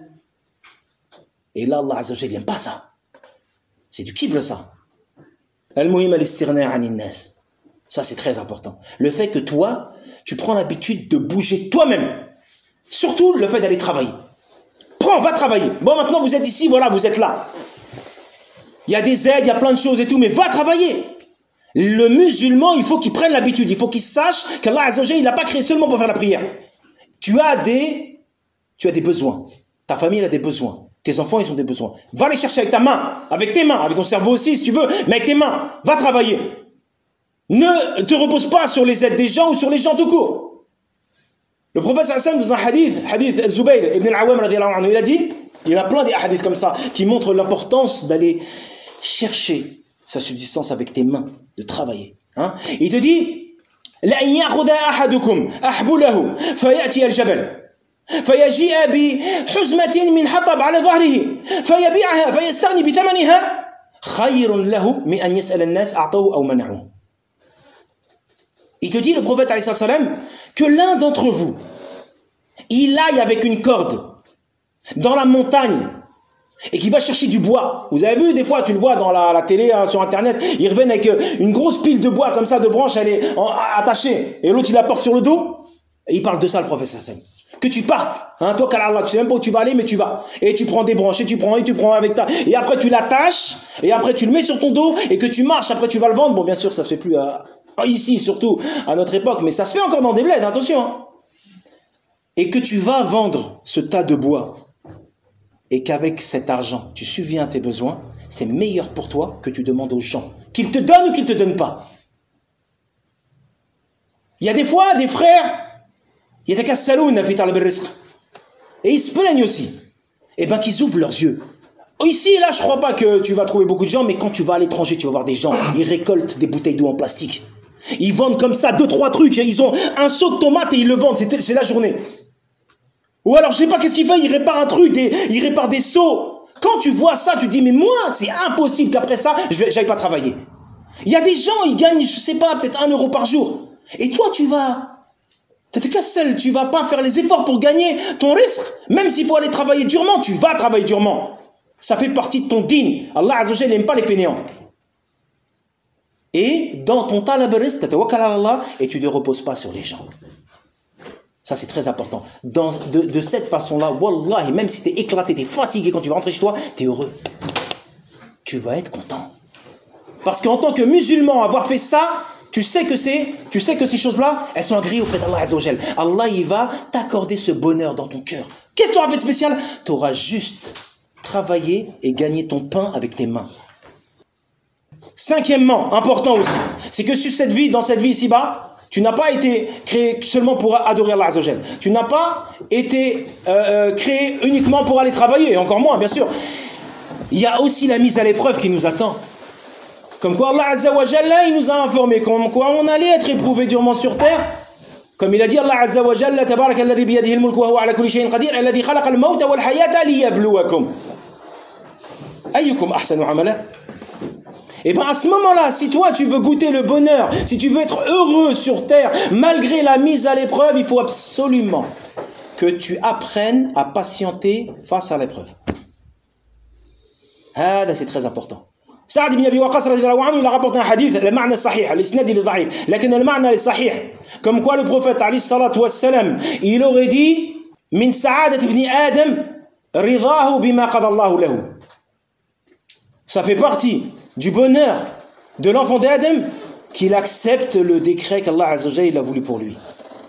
Et là, Allah Azza wa Jalla, il n'aime pas ça. C'est du kibble ça. Al-muhim al-istirna' anin nas. Ça c'est très important. Le fait que toi, tu prends l'habitude de bouger toi-même. Surtout le fait d'aller travailler. Prends, va travailler. Bon, maintenant vous êtes ici, voilà, vous êtes là. Il y a des aides, il y a plein de choses et tout, mais va travailler. Le musulman, il faut qu'il prenne l'habitude, il faut qu'il sache qu'Allah Azza wa Jalla, il n'a pas créé seulement pour faire la prière. Tu as des, tu as des besoins. Ta famille elle a des besoins. Tes enfants, ils ont des besoins. Va les chercher avec ta main, avec tes mains, avec ton cerveau aussi, si tu veux, mais avec tes mains. Va travailler. Ne te repose pas sur les aides des gens ou sur les gens tout court. Le prophète sallallahu alayhi wa sallam, dans un hadith, hadith Zubayr ibn al-Awwam radiyallahu anhu, il a dit, il y en a plein des hadiths comme ça, qui montrent l'importance d'aller chercher sa subsistance avec tes mains, de travailler. Hein? Il te dit, لَأَنْ يَأْخُذَ أَحَدُكُمْ أَحْبُلَهُ فَيَأْتِيَ الْجَبَلِ. فيجيء بحزمة من حطب على ظهره فيبيعها فيستغني بثمنها خير له من أن يسأل الناس أعطوه أو منعوه. Il te dit, le prophète alayhi salam, que l'un d'entre vous, il aille avec une corde dans la montagne et qui va chercher du bois. Vous avez vu, des fois, tu le vois dans la, la télé, hein, sur Internet, ils reviennent avec une grosse pile de bois comme ça, de branches, elle est en, attachée, et l'autre, il la porte sur le dos. Et il parle de ça, le prophète sallam. Que tu partes, hein, toi, qu'Allah, tu sais même pas où tu vas aller, mais tu vas. Et tu prends des branches, et tu prends, et tu prends avec ta... Et après, tu l'attaches, et après, tu le mets sur ton dos, et que tu marches, après, tu vas le vendre. Bon, bien sûr, ça se fait plus à... ici, surtout, à notre époque, mais ça se fait encore dans des bleds, attention. Hein. Et que tu vas vendre ce tas de bois, et qu'avec cet argent, tu subviens à tes besoins, c'est meilleur pour toi que tu demandes aux gens qu'ils te donnent ou qu'ils ne te donnent pas. Il y a des fois des frères, il y a des cas saloun, et ils se plaignent aussi. Et bien qu'ils ouvrent leurs yeux. Ici, là, je ne crois pas que tu vas trouver beaucoup de gens, mais quand tu vas à l'étranger, tu vas voir des gens, ils récoltent des bouteilles d'eau en plastique. Ils vendent comme ça deux, trois trucs. Ils ont un seau de tomates et ils le vendent, c'est la journée. Ou alors, je sais pas qu'est-ce qu'il fait, il répare un truc, des, il répare des seaux. Quand tu vois ça, tu dis, mais moi, c'est impossible qu'après ça, je n'aille pas travailler. Il y a des gens, ils gagnent, je sais pas, peut-être un euro par jour. Et toi, tu vas, t'es cassel, tu vas pas faire les efforts pour gagner ton risque. Même s'il faut aller travailler durement, tu vas travailler durement. Ça fait partie de ton din. Allah Azza wa Jalla n'aime pas les fainéants. Et dans ton talab rizq, tu tawakkal ala Allah et tu ne reposes pas sur les gens. Ça, c'est très important. Dans, de, de cette façon-là, wallahi, même si tu es éclaté, tu es fatigué, quand tu vas rentrer chez toi, tu es heureux. Tu vas être content. Parce qu'en tant que musulman, avoir fait ça, tu sais que c'est, tu sais que ces choses-là, elles sont agréées auprès d'Allah Azza wa Jalla. Allah, il va t'accorder ce bonheur dans ton cœur. Qu'est-ce que tu auras fait de spécial? Tu auras juste travaillé et gagné ton pain avec tes mains. Cinquièmement, important aussi, c'est que sur cette vie, dans cette vie ici-bas, tu n'as pas été créé seulement pour adorer Allah Azza wa Jalla. Tu n'as pas été euh, créé uniquement pour aller travailler, et encore moins, bien sûr. Il y a aussi la mise à l'épreuve qui nous attend. Comme quoi Allah Azza wa Jalla, il nous a informé comme quoi on allait être éprouvé durement sur terre. Comme il a dit Allah Azza wa Jalla, tabarak alladhi biyadihi al-mulku wa huwa ala kulli shay'in qadir, alladhi khalaqa al-mawta wal hayata liyabluwakum. Ayyukum ahsanu amala. Et bien à ce moment-là, si toi tu veux goûter le bonheur, si tu veux être heureux sur terre, malgré la mise à l'épreuve, il faut absolument que tu apprennes à patienter face à l'épreuve. C'est très important. Saad ibn Abi Waqqas radiyallahu anhu, il a rapporté un hadith, le ma'na sahih, l'isnad il est dhaif, lakin le ma'na est sahih. Comme quoi le prophète alayhi salatu wassalam, il aurait dit min sa'adat ibn Adam ridahu bima qada Allahu lahu. Ça fait partie du bonheur de l'enfant d'Adam qu'il accepte le décret qu'Allah Azza wa Jalla a voulu pour lui.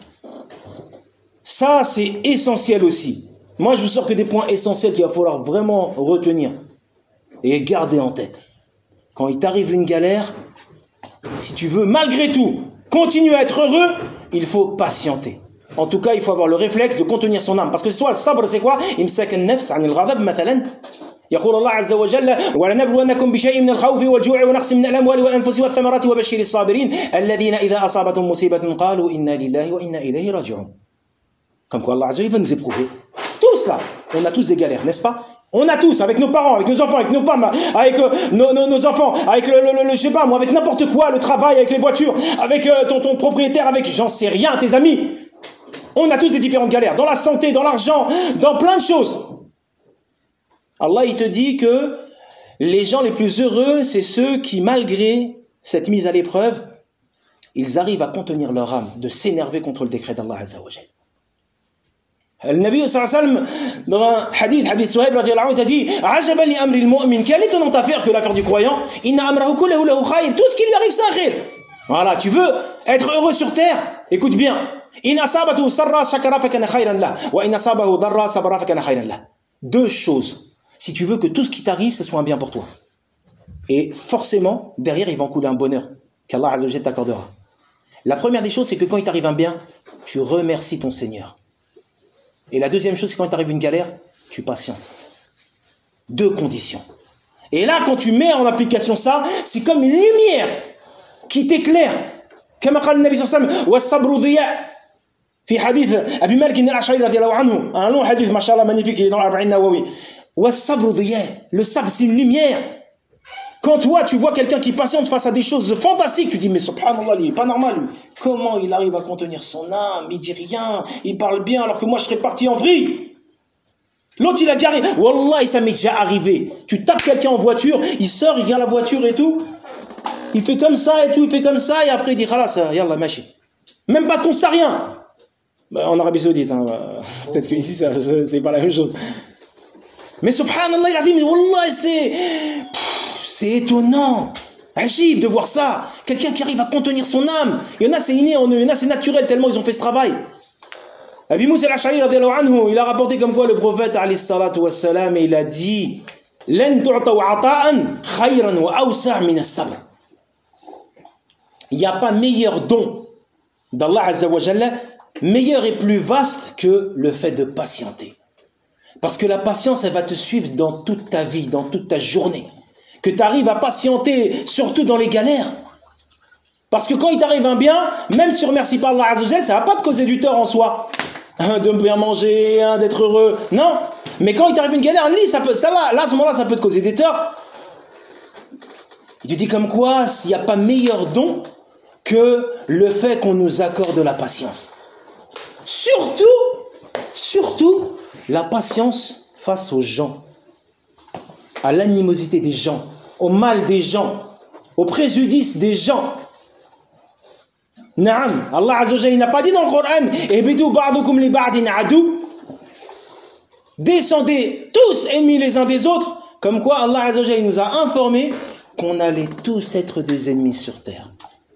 Ça, c'est essentiel aussi. Moi, je vous sors que des points essentiels qu'il va falloir vraiment retenir et garder en tête. Quand il t'arrive une galère, si tu veux, malgré tout, continuer à être heureux, il faut patienter. En tout cas, il faut avoir le réflexe de contenir son âme. Parce que soit le sabr, c'est quoi? Imsak an-nafs 'an al-ghadab, mathalan. يقول الله عز وجل ولنبلونكم بشيء من الخوف والجوع ونقص من الأموال والأنفس والثمرات وبشر الصابرين الذين إذا أصابتهم مصيبة قالوا إنا لله وإنا إليه راجعون. Comme quoi Allah Azza wa Jalla va nous éprouver. Tous là, on a tous des galères, n'est-ce pas? On a tous, avec nos parents, avec nos enfants, avec nos femmes, avec euh, nos, nos, nos enfants, avec le, le, le, le je sais pas moi, avec n'importe quoi, le travail, avec les voitures, avec euh, ton, ton propriétaire, avec j'en sais rien, tes amis. On a tous des différentes galères, dans la santé, dans l'argent, dans plein de choses. Allah, il te dit que les gens les plus heureux, c'est ceux qui, malgré cette mise à l'épreuve, ils arrivent à contenir leur âme, de s'énerver contre le décret d'Allah Azza wa Jalla. Le Nabi sallallahu alayhi wa sallam, dans un hadith, hadith Suhaib radiyallahu anhu, il a dit Ajaban li amri al-mu'min, quelle est étonnante affaire que l'affaire du croyant? Inna amrahu kullahu lahu khayr, tout ce qui lui arrive c'est khayr. Voilà, tu veux être heureux sur terre? Écoute bien. In asabatu sarra shakara fa kana khayran lah, wa in asabahu darra sabara fa kana khayran lah. Deux choses. Si tu veux que tout ce qui t'arrive, ce soit un bien pour toi. Et forcément, derrière, il va en couler un bonheur qu'Allah Azza wa Jalla t'accordera. La première des choses, c'est que quand il t'arrive un bien, tu remercies ton Seigneur. Et la deuxième chose, c'est quand il t'arrive une galère, tu patientes. Deux conditions. Et là, quand tu mets en application ça, c'est comme une lumière qui t'éclaire. Comme a dit le Nabi sallallahu alayhi wa sallam, في حديث أبي مالك الأشعري رضي الله عنه, un long hadith, mashallah, magnifique, il est dans l'Arba'in Nawawi. والصبر ضياء, le sabre c'est une lumière. Quand toi tu vois quelqu'un qui patiente face à des choses fantastiques, tu dis mais subhanallah, lui il est pas normal lui. Comment il arrive à contenir son âme, il dit rien, il parle bien alors que moi je serais parti en vrille. L'autre il a garé, wallah ça m'est déjà arrivé. Tu tapes quelqu'un en voiture, il sort, il vient à la voiture et tout. Il fait comme ça et tout, il fait comme ça et après il dit khalas, yallah machi. Même pas de constat, rien. Ben, en Arabie Saoudite, hein, peut-être qu'ici c'est pas la même chose. Mais subhanallah, il a dit, mais wallah, c'est, c'est étonnant, agib de voir ça. Quelqu'un qui arrive à contenir son âme. Il y en a, c'est inné en eux, il y en a, c'est naturel, tellement ils ont fait ce travail. Abi Moussa al-Ash'ari, il a rapporté comme quoi le prophète, alayhi salatu wa salam, il a dit, Len tu'taw ata'an khayran wa awsa' min as-sabr. Il n'y a pas meilleur don d'Allah Azza wa Jalla, meilleur et plus vaste que le fait de patienter. Parce que la patience, elle va te suivre dans toute ta vie, dans toute ta journée. Que tu arrives à patienter, surtout dans les galères. Parce que quand il t'arrive un bien, même si tu ne remercies pas Allah Azza wa Jalla, ça ne va pas te causer du tort en soi. De bien manger, d'être heureux. Non. Mais quand il t'arrive une galère, ça, peut, ça va. Là, à ce moment-là, ça peut te causer des torts. Il te dit comme quoi, il n'y a pas meilleur don que le fait qu'on nous accorde la patience. Surtout, surtout, la patience face aux gens, à l'animosité des gens, au mal des gens, au préjudice des gens. Naam, Allah Azza wa Jalla n'a pas dit dans le Coran, Ihbitu ba'dukum li ba'din adu. Descendez tous ennemis les uns des autres, comme quoi Allah Azza wa Jalla nous a informé qu'on allait tous être des ennemis sur terre.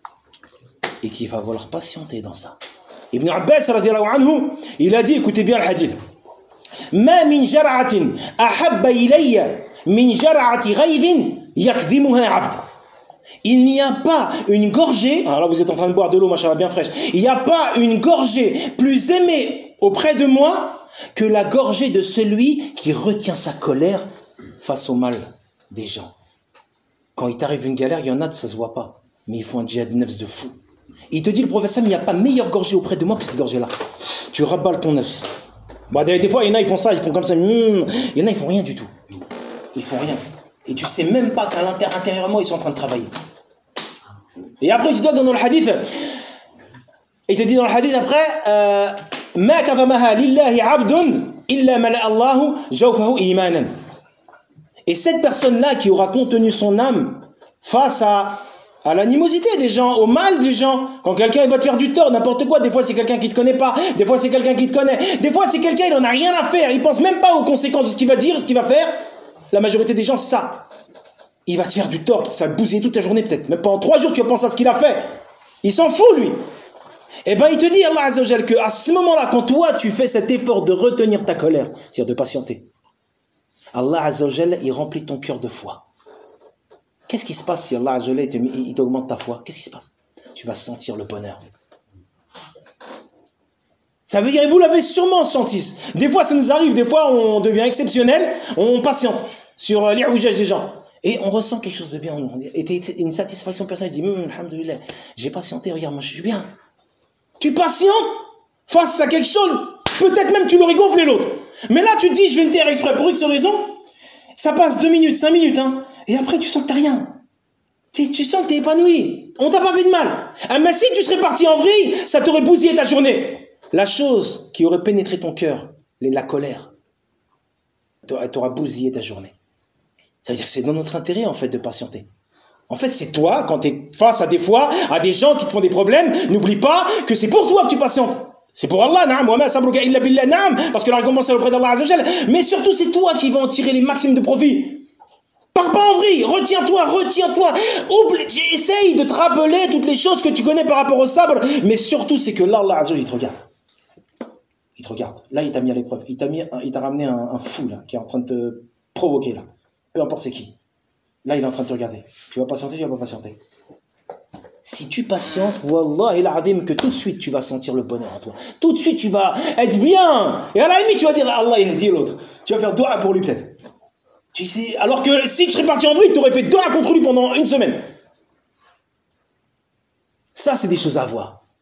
Et qu'il va falloir patienter dans ça. Ibn Abbas radiyallahu anhu, il a dit, écoutez bien le hadith. Ma min jar'atin ahabba ilayya min jar'ati ghaydin yakdhimuha 'abd. Il n'y a pas une gorgée, alors là vous êtes en train de boire de l'eau, machallah, bien fraîche. Il n'y a pas une gorgée plus aimée auprès de moi que la gorgée de celui qui retient sa colère face au mal des gens. Quand il t'arrive une galère, il y en a, ça se voit pas. Mais il faut un djihad nefs de fou. Il te dit, le professeur, il n'y a pas meilleure gorgée auprès de moi que cette gorgée-là. Tu rabales ton œuf. Bah, des, des fois, il y en a, ils font ça, ils font comme ça. Hmm. Il y en a, ils font rien du tout. Ils font rien. Et tu sais même pas qu'à l'intérieurement, ils sont en train de travailler. Et après, tu dois dans le hadith. Il te dit dans le hadith après, Ma kadhamaha lillahi abdun illa mala'a Allahu jawfahu imanan. Et cette personne-là qui aura contenu son âme face à à l'animosité des gens, au mal des gens. Quand quelqu'un il va te faire du tort, n'importe quoi, des fois c'est quelqu'un qui te connaît pas, des fois c'est quelqu'un qui te connaît, des fois c'est quelqu'un il en a rien à faire, il pense même pas aux conséquences de ce qu'il va dire, ce qu'il va faire. La majorité des gens c'est ça. Il va te faire du tort, ça va bousiller toute ta journée peut-être, même pendant trois jours tu vas penser à ce qu'il a fait. Il s'en fout lui. Et ben il te dit Allah Azza wa Jalla que à ce moment-là, quand toi tu fais cet effort de retenir ta colère, c'est-à-dire de patienter, Allah Azza wa Jalla il remplit ton cœur de foi. Qu'est-ce qui se passe si Allah Azza wa Jalla il t'augmente ta foi? Qu'est-ce qui se passe? Tu vas sentir le bonheur. Ça veut dire, et vous l'avez sûrement senti. Des fois, ça nous arrive, des fois, on devient exceptionnel, on patiente sur les rougages des gens. Et on ressent quelque chose de bien. On dit, et une satisfaction personnelle, dit, hm, alhamdoulilah, j'ai patienté, regarde, moi je suis bien. Tu patientes face à quelque chose, peut-être même tu l'aurais gonflé l'autre. Mais là, tu te dis, je vais me taire exprès pour X raison. Ça passe deux minutes, cinq minutes, hein. Et après, tu sens que t'as rien. Tu, tu sens que t'es épanoui. On t'a pas fait de mal. Ah, mais si tu serais parti en vrille, ça t'aurait bousillé ta journée. La chose qui aurait pénétré ton cœur, la colère, elle t'aura bousillé ta journée. Ça veut dire que c'est dans notre intérêt, en fait, de patienter. En fait, c'est toi, quand tu es face à des fois, à des gens qui te font des problèmes, n'oublie pas que c'est pour toi que tu patientes. C'est pour Allah, na'am, wa ma sabruka illa billah, na'am, parce que la récompense est auprès d'Allah Azza wa Jalla. Mais surtout, c'est toi qui vas en tirer les maximums de profit. Pars pas en vrille, retiens-toi, retiens-toi. Oublie, essaye de te rappeler toutes les choses que tu connais par rapport au sabre. Mais surtout, c'est que là, Allah Azza wa Jalla, il te regarde. Il te regarde. Là, il t'a mis à l'épreuve. Il t'a mis, il t'a ramené un, un fou, là, qui est en train de te provoquer, là. Peu importe c'est qui. Là, il est en train de te regarder. Tu vas patienter, tu vas pas patienter. Si tu patientes, wallah il adim que tout de suite tu vas sentir le bonheur en toi. Tout de suite tu vas être bien. Et à la limite tu vas dire Allah il a dit l'autre. Tu vas faire dua pour lui peut-être. Tu sais, alors que si tu serais parti en vrille, tu aurais fait dua contre lui pendant une semaine. Ça c'est des choses à voir.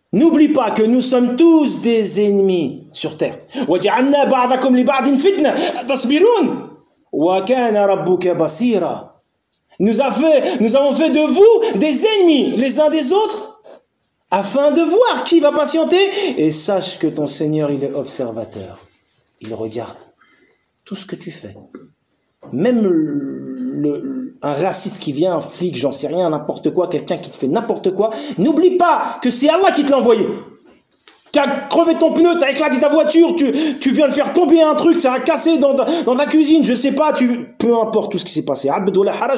N'oublie pas que nous sommes tous des ennemis sur terre. وَجَعَلْنَا بَعْضَكُمْ لِبَعْضٍ فِتْنَةً أَتَصْبِرُونَ وَكَانَ رَبُّكَ بَصِيرًا. Nous avons fait, nous avons fait de vous des ennemis les uns des autres afin de voir qui va patienter. Et sache que ton Seigneur, il est observateur. Il regarde tout ce que tu fais. Même le, un raciste qui vient, un flic, j'en sais rien, n'importe quoi, quelqu'un qui te fait n'importe quoi, n'oublie pas que c'est Allah qui te l'a envoyé. Tu as crevé ton pneu, tu as éclaté ta voiture, tu, tu viens de faire tomber un truc, ça a cassé dans, dans ta cuisine, je sais pas, tu, peu importe tout ce qui s'est passé. Allah,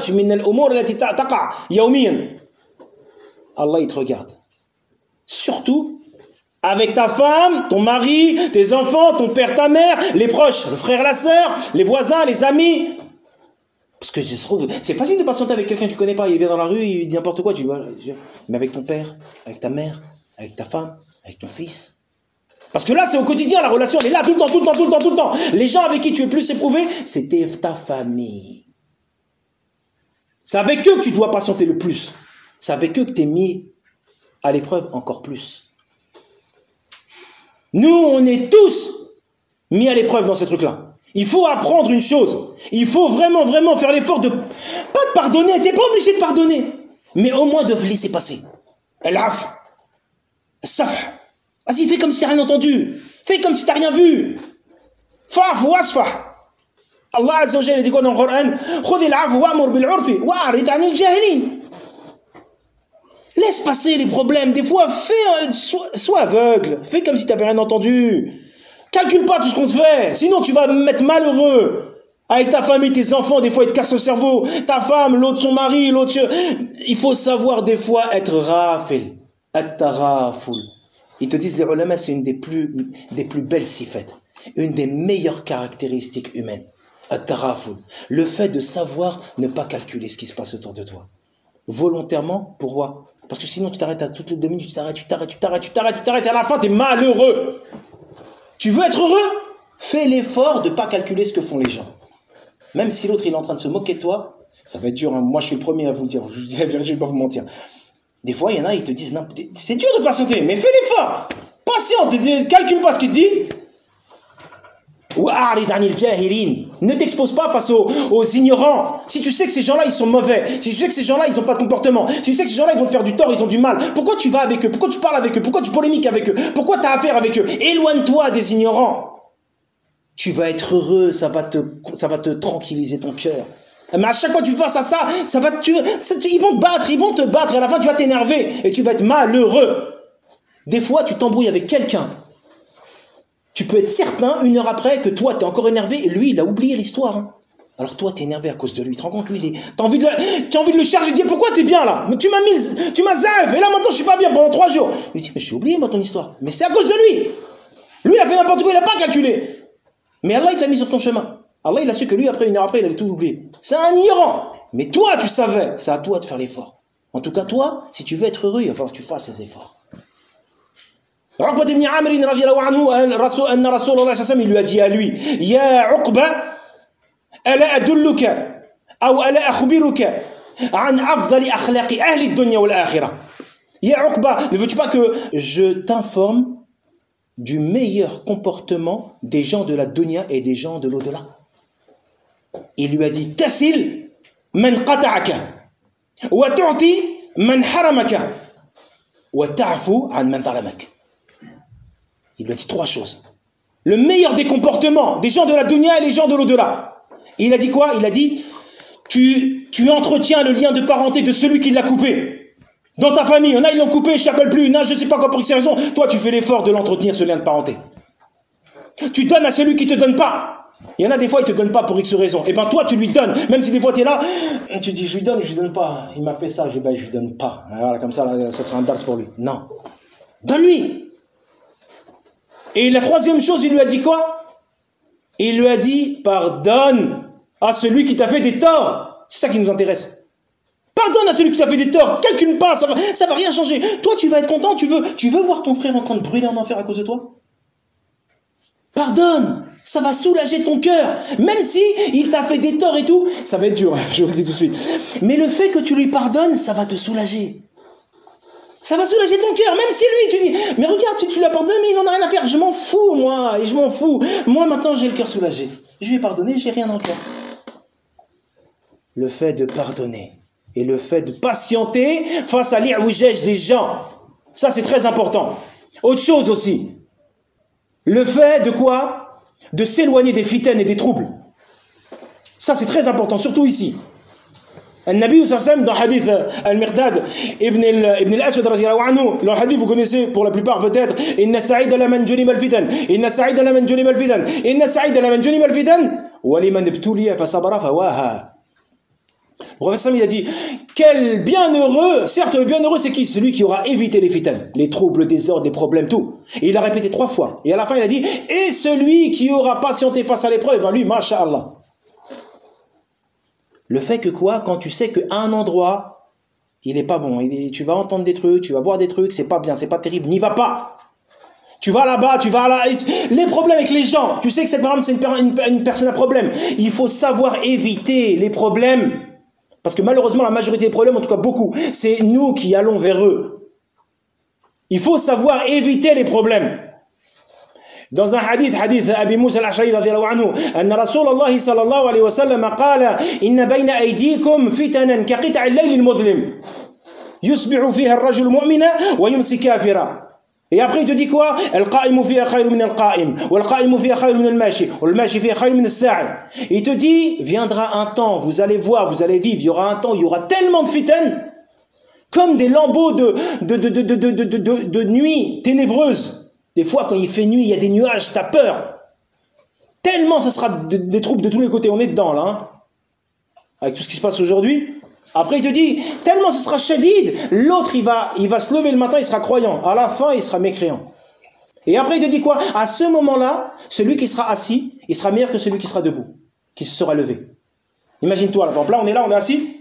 il te regarde. Surtout avec ta femme, ton mari, tes enfants, ton père, ta mère, les proches, le frère, la sœur, les voisins, les amis. Parce que je trouve, c'est facile de patienter avec quelqu'un que tu connais pas, il vient dans la rue, il dit n'importe quoi, tu vois. Mais avec ton père, avec ta mère, avec ta femme, avec ton fils. Parce que là, c'est au quotidien, la relation, elle est là tout le temps, tout le temps, tout le temps, tout le temps. Les gens avec qui tu es plus éprouvé, c'est ta famille. C'est avec eux que tu dois patienter le plus. C'est avec eux que tu es mis à l'épreuve encore plus. Nous, on est tous mis à l'épreuve dans ces trucs-là. Il faut apprendre une chose. Il faut vraiment, vraiment faire l'effort de, pas de pardonner. Tu n'es pas obligé de pardonner. Mais au moins de laisser passer. Al-af. Saf. Vas-y, fais comme si tu n'as rien entendu. Fais comme si tu n'as rien vu. Fa'af wa asfah. Allah Azza wa Jalla dit quoi dans le Coran? Khudh al-af wa'mur bil-'urfi wa'rid 'anil jahilin. Laisse passer les problèmes. Des fois, fais, euh, sois, sois aveugle. Fais comme si tu n'avais rien entendu. Calcule pas tout ce qu'on te fait. Sinon, tu vas me mettre malheureux. Avec ta famille, tes enfants, des fois, ils te cassent le cerveau. Ta femme, l'autre, son mari, l'autre. Il faut savoir, des fois, être rafil. At-taraful. Ils te disent, les ulama, c'est une des plus, des plus belles sifettes. Une des meilleures caractéristiques humaines. At-taraful. Le fait de savoir ne pas calculer ce qui se passe autour de toi. Volontairement, pourquoi? Parce que sinon tu t'arrêtes à toutes les deux minutes, tu t'arrêtes, tu t'arrêtes, tu t'arrêtes, tu t'arrêtes, tu t'arrêtes, et à la fin tu es malheureux. Tu veux être heureux? Fais l'effort de ne pas calculer ce que font les gens. Même si l'autre il est en train de se moquer de toi, ça va être dur, hein. Moi je suis le premier à vous le dire, je vous dis la vérité, je ne vais pas vous mentir. Des fois il y en a, ils te disent, non, c'est dur de patienter, mais fais l'effort. Patiente, ne calcule pas ce qu'il te dit. Ne t'expose pas face aux, aux ignorants. Si tu sais que ces gens-là ils sont mauvais, si tu sais que ces gens-là ils n'ont pas de comportement, si tu sais que ces gens-là ils vont te faire du tort, ils ont du mal, pourquoi tu vas avec eux? Pourquoi tu parles avec eux? Pourquoi tu polémiques avec eux? Pourquoi tu as affaire avec eux? Éloigne-toi des ignorants. Tu vas être heureux, ça va te, ça va te tranquilliser ton cœur. Mais à chaque fois que tu fasses à ça, ça va te, ça, ils vont te battre, ils vont te battre, et à la fin tu vas t'énerver et tu vas être malheureux. Des fois tu t'embrouilles avec quelqu'un. Tu peux être certain, une heure après, que toi, tu es encore énervé, et lui, il a oublié l'histoire. Hein. Alors toi, tu es énervé à cause de lui. Tu te rends compte, lui, tu as envie de le, tu as envie de le charger, de dire, pourquoi tu es bien là? Mais tu m'as mis, tu m'as zav, et là maintenant, je suis pas bien pendant trois jours. Il dit, mais j'ai oublié, moi, ton histoire. Mais c'est à cause de lui. Lui, il a fait n'importe quoi, il n'a pas calculé. Mais Allah, il t'a mis sur ton chemin. Allah, il a su que lui, après, une heure après, il avait tout oublié. C'est un ignorant. Mais toi, tu savais. C'est à toi de faire l'effort. En tout cas, toi, si tu veux être heureux, il va falloir que tu fasses ces efforts. Uqba ibn Amr radiyallahu anhu, Rasul, anna Rasulullah sallallahu alayhi wa sallam, il lui a dit à lui, Ya Uqba, ala adulluka, ou ala akhbiruka, an afdali akhlaqi ahli dunya wal akhirah. Ya Uqba, ne veux-tu pas que je t'informe du meilleur comportement des gens de la dunya et des gens de l'au-delà? Il lui a dit, tasil man qata'aka, wa tu'ti man haramaka, wa ta'fu an man zalamaka. Il lui a dit trois choses. Le meilleur des comportements des gens de la dunya et les gens de l'au-delà. Il a dit quoi? Il a dit, tu, tu entretiens le lien de parenté de celui qui l'a coupé. Dans ta famille, il y en a, ils l'ont coupé, je ne t'appelle plus, non, je ne sais pas quoi, pour quelle raison. Toi, tu fais l'effort de l'entretenir, ce lien de parenté. Tu donnes à celui qui ne te donne pas. Il y en a des fois, il ne te donne pas pour X raison. Et bien toi, tu lui donnes. Même si des fois, tu es là, tu dis, je lui donne, je lui donne pas. Il m'a fait ça, je dis, ben, je lui donne pas. Voilà, comme ça, là, ça sera un dars pour lui. Non. Donne-lui. Et la troisième chose, il lui a dit quoi? Il lui a dit, pardonne à celui qui t'a fait des torts. C'est ça qui nous intéresse. Pardonne à celui qui t'a fait des torts. Calcule pas, ça va, ça va rien changer. Toi, tu vas être content, tu veux, tu veux voir ton frère en train de brûler en enfer à cause de toi? Pardonne, ça va soulager ton cœur. Même si il t'a fait des torts et tout, ça va être dur, je vous le dis tout de suite. Mais le fait que tu lui pardonnes, ça va te soulager. Ça va soulager ton cœur, même si lui, tu dis, mais regarde, tu, tu lui as pardonné, mais il n'en a rien à faire, je m'en fous, moi, et je m'en fous. Moi, maintenant, j'ai le cœur soulagé. Je lui ai pardonné, j'ai rien dans le cœur. Le fait de pardonner et le fait de patienter face à l'i'wijaj des gens, ça, c'est très important. Autre chose aussi, le fait de quoi? De s'éloigner des fitanes et des troubles. Ça, c'est très important, surtout ici. Al-Nabi sallallahu alayhi wa sallam, dans le hadith Al-Miqdad ibn al-Aswad radiyallahu anhu, le hadith vous connaissez pour la plupart peut-être, Inna sa'ida la man junim al-fitan, Inna sa'ida la man junim al-fitan, Inna sa'ida la man junim al-fitan, wa liman ibtuliya fa sabara fa waha. Le professeur il a dit, quel bienheureux, certes le bienheureux c'est qui? Celui qui aura évité les fitanes, les troubles, les désordres, les problèmes, tout. Et il a répété trois fois. Et à la fin il a dit, et celui qui aura patienté face à l'épreuve, ben lui, masha'Allah. Le fait que quoi, quand tu sais qu'à un endroit, il n'est pas bon, il est, tu vas entendre des trucs, tu vas voir des trucs, c'est pas bien, c'est pas terrible, n'y va pas. Tu vas là-bas, tu vas là, les problèmes avec les gens, tu sais que cette personne c'est une, une, une personne à problème. Il faut savoir éviter les problèmes, parce que malheureusement la majorité des problèmes, en tout cas beaucoup, c'est nous qui allons vers eux. Il faut savoir éviter les problèmes. Dans un hadith, hadith Abi Musa al-Ash'ari radiyallahu anhu, anna Rasulullah sallallahu alayhi wa sallam qala inna bayna aydikum fitanan ka qit'a al-layl al-mudlim yusbihu fiha ar-rajul mu'mina wa yumsi kafira. Et après il te dit quoi? Al-qa'imu fiha khayrun min al-qa'im wal-qa'imu fiha khayrun min al-mashi wal-mashi fiha khayrun min as-sa'i. Il te dit viendra un temps, vous allez voir, vous allez vivre, il y aura un temps, il y aura tellement de fitan comme des lambeaux de de de de de de de, de, de nuit ténébreuse. Des fois, quand il fait nuit, il y a des nuages, t'as peur. Tellement ça sera des, des troubles de tous les côtés. On est dedans, là. Hein, avec tout ce qui se passe aujourd'hui. Après, il te dit, tellement ce sera shadid. L'autre, il va, il va se lever le matin, il sera croyant. À la fin, il sera mécréant. Et après, il te dit quoi? À ce moment-là, celui qui sera assis, il sera meilleur que celui qui sera debout, qui se sera levé. Imagine-toi, là, par exemple, là, on est là, on est assis.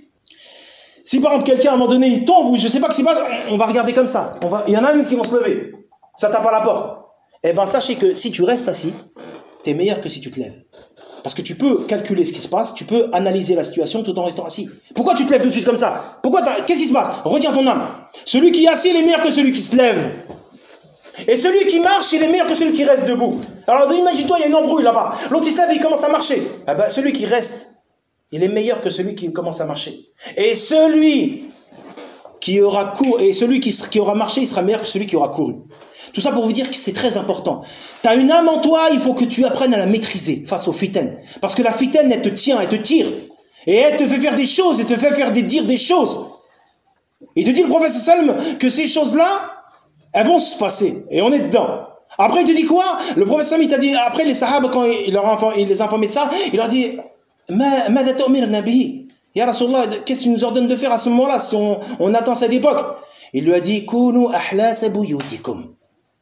Si par exemple, quelqu'un, à un moment donné, il tombe, ou je sais pas ce qui se passe, on va regarder comme ça. On va, il y en a une qui vont se lever. Ça tape à la porte. Eh bien, sachez que si tu restes assis, tu es meilleur que si tu te lèves. Parce que tu peux calculer ce qui se passe, tu peux analyser la situation tout en restant assis. Pourquoi tu te lèves tout de suite comme ça? Pourquoi qu'est-ce qui se passe? Retiens ton âme. Celui qui est assis, il est meilleur que celui qui se lève. Et celui qui marche, il est meilleur que celui qui reste debout. Alors imagine-toi, il y a une embrouille là-bas. L'autre il se lève et il commence à marcher. Eh ben, celui qui reste, il est meilleur que celui qui commence à marcher. Et celui qui aura couru, et celui qui, qui aura marché, il sera meilleur que celui qui aura couru. Tout ça pour vous dire que c'est très important. Tu as une âme en toi, il faut que tu apprennes à la maîtriser face aux fitanes. Parce que la fitaine, elle te tient, elle te tire. Et elle te fait faire des choses, elle te fait faire des, dire des choses. Il te dit le prophète sallam que ces choses-là, elles vont se passer. Et on est dedans. Après, il te dit quoi? Le prophète sallam, il t'a dit, après les sahaba, quand il, leur a, il les a informés de ça, il leur dit, Ma, ma nabi. Ya Rasulallah, qu'est-ce que tu nous ordonnes de faire à ce moment-là, si on, on attend cette époque? Il lui a dit, Kunu ahlasa buyutikum.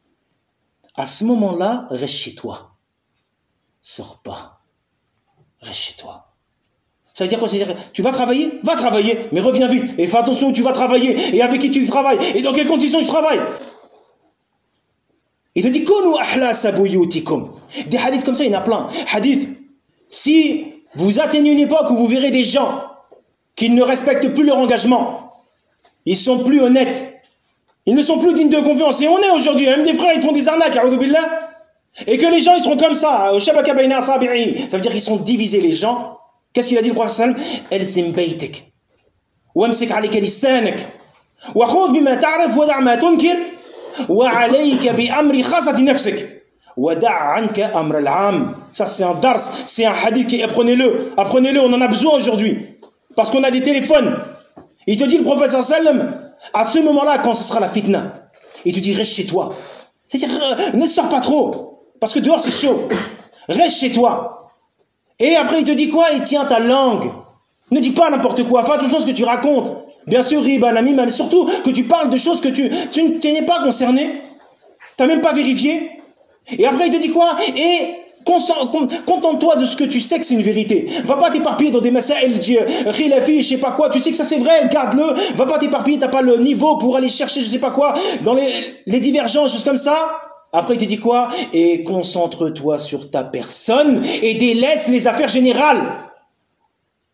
À ce moment-là, reste chez toi. Sors pas. Reste chez toi. Ça veut dire quoi? C'est-à-dire, tu vas travailler? Va travailler, mais reviens vite. Et fais attention où tu vas travailler, et avec qui tu travailles, et dans quelles conditions tu travailles. Il te dit, Kunu ahlasa buyutikum. Des hadiths comme ça, il y en a plein. Hadith, si vous atteignez une époque où vous verrez des gens qui ne respectent plus leur engagement, ils sont plus honnêtes, ils ne sont plus dignes de confiance. Et on est aujourd'hui, même des frères, ils font des arnaques, et que les gens, ils seront comme ça, au shabaka bayna asabi'i. Ça veut dire qu'ils sont divisés, les gens. Qu'est-ce qu'il a dit le prophète sallam? Elzim baytik, wamsik alayka lisanak, wa khudh bima ta'rif wa da' ma tunkir, wa alayka bi amri khasati nafsik, wa da' anka amr al-'am. Ça c'est un dars, c'est un hadith qui apprenez-le, apprenez-le, on en a besoin aujourd'hui. Parce qu'on a des téléphones. Il te dit le prophète sallam, à ce moment-là, quand ce sera la fitna, il te dit reste chez toi. C'est-à-dire, euh, ne sors pas trop, parce que dehors c'est chaud. Reste chez toi. Et après il te dit quoi? Et tiens ta langue. Ne dis pas n'importe quoi. Fais attention à ce que tu racontes. Bien sûr, riba, nami, mais surtout que tu parles de choses que tu, tu, tu n'es pas concerné. Tu n'as même pas vérifié. Et après il te dit quoi? Et contente-toi de ce que tu sais que c'est une vérité. Va pas t'éparpiller dans des masaïl khilafi, je sais pas quoi. Tu sais que ça c'est vrai, garde-le. Va pas t'éparpiller, t'as pas le niveau pour aller chercher je sais pas quoi dans les, les divergences, choses comme ça. Après il te dit quoi? Et concentre-toi sur ta personne et délaisse les affaires générales.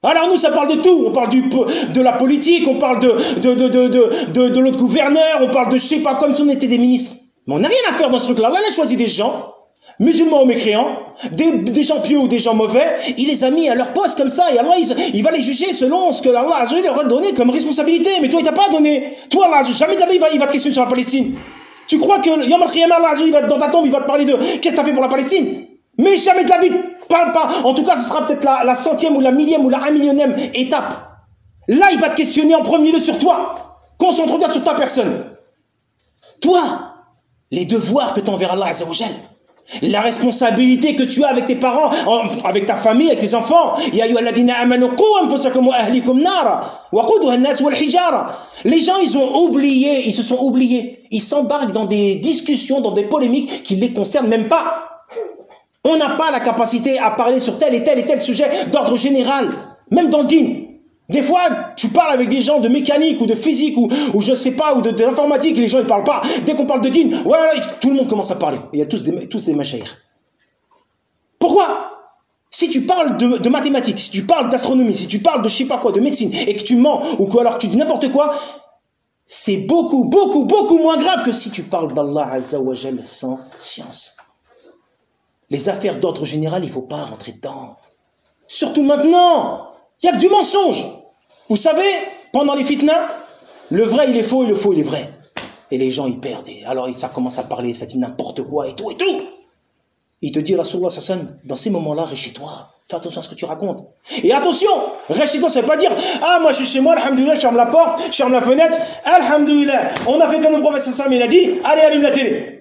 Alors nous, ça parle de tout. On parle du, de la politique, on parle de, de, de, de, de, de, de l'autre gouverneur, on parle de je sais pas, comme si on était des ministres. Mais on n'a rien à faire dans ce truc-là. Là, il a choisi des gens, musulmans ou mécréants, des, des gens pieux ou des gens mauvais, il les a mis à leur poste comme ça, et Allah, il, il va les juger selon ce que Allah Azza wa Jalla leur a donné comme responsabilité. Mais toi, il t'a pas donné. Toi, Allah, jamais d'abord, il va, il va te questionner sur la Palestine. Tu crois que Yom al-Qiyamah, Allah, il va dans ta tombe, il va te parler de qu'est-ce que t'as fait pour la Palestine? Mais jamais de la vie, parle pas. En tout cas, ce sera peut-être la, la centième ou la millième ou la un millionième étape. Là, il va te questionner en premier lieu sur toi. Concentre-toi sur ta personne. Toi, les devoirs que t'enverra Allah Azza wa Jalla, la responsabilité que tu as avec tes parents, avec ta famille, avec tes enfants. Ya ayyuhalladhina amanu qu anfusakum wa ahlikum nara waquduha an-nas wal hijara. Les gens, ils ont oublié, ils se sont oubliés. Ils s'embarquent dans des discussions, dans des polémiques qui les concernent même pas. On n'a pas la capacité à parler sur tel et tel et tel sujet d'ordre général, même dans le dîn. Des fois, tu parles avec des gens de mécanique ou de physique ou, ou je sais pas, ou de, de l'informatique, les gens ne parlent pas. Dès qu'on parle de dîn, voilà, tout le monde commence à parler. Il y a tous des, tous des machaïrs. Pourquoi? Si tu parles de, de mathématiques, si tu parles d'astronomie, si tu parles de je sais pas quoi, de médecine, et que tu mens, ou que alors que tu dis n'importe quoi, c'est beaucoup, beaucoup, beaucoup moins grave que si tu parles d'Allah Azza wa Jalla sans science. Les affaires d'ordre général, il ne faut pas rentrer dedans. Surtout maintenant, il n'y a que du mensonge. Vous savez, pendant les fitnas, le vrai il est faux et le faux il est vrai. Et les gens ils perdent. Et alors ça commence à parler, ça dit n'importe quoi et tout et tout. Il te dit, Rasulullah sallallahu alayhi wa sallam, dans ces moments-là, reste chez toi. Fais attention à ce que tu racontes. Et attention, reste chez toi, ça ne veut pas dire, ah moi je suis chez moi, alhamdoulilah, je ferme la porte, je ferme la fenêtre, alhamdoulilah. On a fait comme le prophète sallallahu alayhi wa sallam, il a dit, allez allume la télé.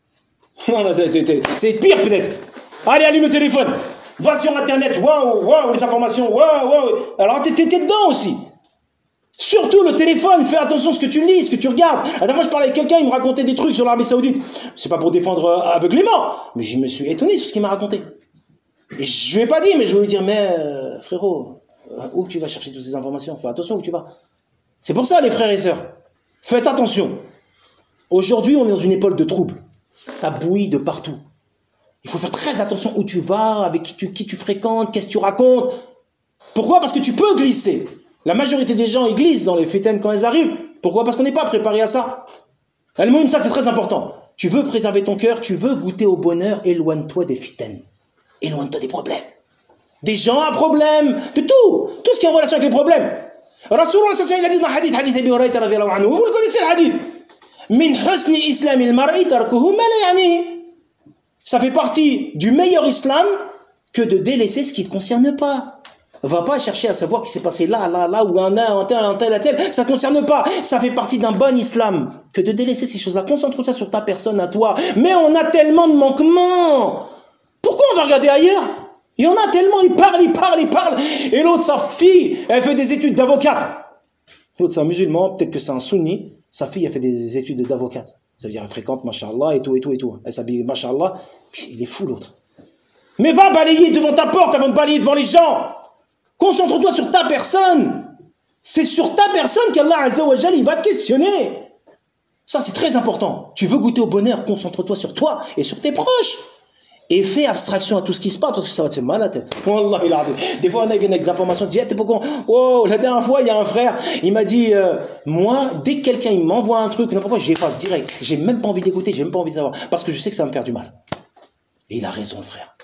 C'est pire peut-être. Allez allume le téléphone. Va sur internet, waouh, waouh, les informations, waouh, waouh. Alors t'es dedans aussi. Surtout le téléphone, fais attention à ce que tu lis, ce que tu regardes. La dernière fois je parlais avec quelqu'un, il me racontait des trucs sur l'Arabie Saoudite. C'est pas pour défendre aveuglément, mais je me suis étonné sur ce qu'il m'a raconté. Et je lui ai pas dit, mais je vais lui dire, mais euh, frérot, où tu vas chercher toutes ces informations? Fais attention où tu vas. C'est pour ça les frères et sœurs, faites attention. Aujourd'hui on est dans une époque de troubles. Ça bouillit de partout. Il faut faire très attention où tu vas, avec qui tu, qui tu fréquentes, qu'est-ce que tu racontes. Pourquoi? Parce que tu peux glisser. La majorité des gens, ils glissent dans les fitaines quand elles arrivent. Pourquoi? Parce qu'on n'est pas préparé à ça. Al-Muhim, ça c'est très important. Tu veux préserver ton cœur, tu veux goûter au bonheur, éloigne-toi des fitaines. Éloigne-toi des problèmes. Des gens à problème, de tout. Tout ce qui est en relation avec les problèmes. Rasulullah sallallahu alayhi wa sallam, il a dit dans le hadith, hadith Abi Hurayra radiyallahu anhu. Vous le connaissez le hadith. Min husni islamil mar'i tarkuhu ma la ya'nihi. Ça fait partie du meilleur islam que de délaisser ce qui ne te concerne pas. Va pas chercher à savoir ce qui s'est passé là, là, là, ou un, un, un tel, un tel, un tel. Ça ne concerne pas. Ça fait partie d'un bon islam que de délaisser ces choses-là. Concentre-toi sur ta personne, à toi. Mais on a tellement de manquements. Pourquoi on va regarder ailleurs? Il y en a tellement, il parle, il parle, il parle. Et l'autre, sa fille, elle fait des études d'avocate. L'autre, c'est un musulman, peut-être que c'est un sunni. Sa fille, elle fait des études d'avocate. Ça veut dire, elle fréquente, mashallah, et tout, et tout, et tout. Elle s'habille, mashallah. Il est fou, l'autre. Mais va balayer devant ta porte avant de balayer devant les gens. Concentre-toi sur ta personne. C'est sur ta personne qu'Allah Azza wa Jalla, il va te questionner. Ça, c'est très important. Tu veux goûter au bonheur, concentre-toi sur toi et sur tes proches. Et fais abstraction à tout ce qui se passe, parce que ça va te faire mal à la tête. Wallah, il a des fois, on a avec des informations, tu dis, t'es pas con. Oh, la dernière fois, il y a un frère, il m'a dit, euh, moi, dès que quelqu'un il m'envoie un truc, n'importe quoi, j'efface direct. J'ai même pas envie d'écouter, j'ai même pas envie de savoir, parce que je sais que ça va me faire du mal. Et il a raison, le frère.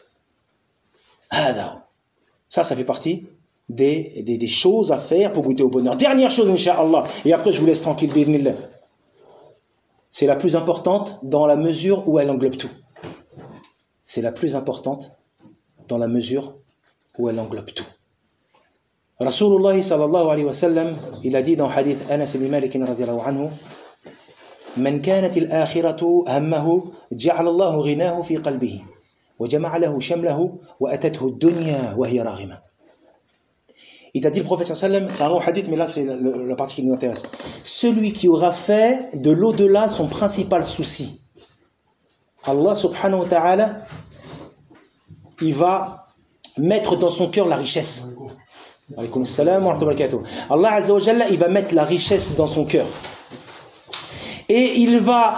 Ça, ça fait partie des, des, des choses à faire pour goûter au bonheur. Dernière chose, Inch'Allah, et après je vous laisse tranquille, bi'idhnillah. C'est la plus importante dans la mesure où elle englobe tout. C'est la plus importante dans la mesure où elle englobe tout. Rasulullah sallallahu alayhi wa sallam, il a dit dans le hadith Anas ibn Malik radiyallahu anhu, Man kanat al-akhiratu hammahu, ja'ala Allahu ghinahu fi qalbihi, wa jama'a lahu shamlahu, wa atathu ad-dunya wa hiya raghima. Il t'a dit le prophète sallallahu alayhi wa sallam, c'est un long hadith, mais là c'est la, la partie qui nous intéresse. Celui qui aura fait de l'au-delà son principal souci, Allah subhanahu wa ta'ala, il va mettre dans son cœur la richesse. Alaykoum salam wa rahmatullahi wa barakatuh. Allah azza wa jalla, il va mettre la richesse dans son cœur. Et il va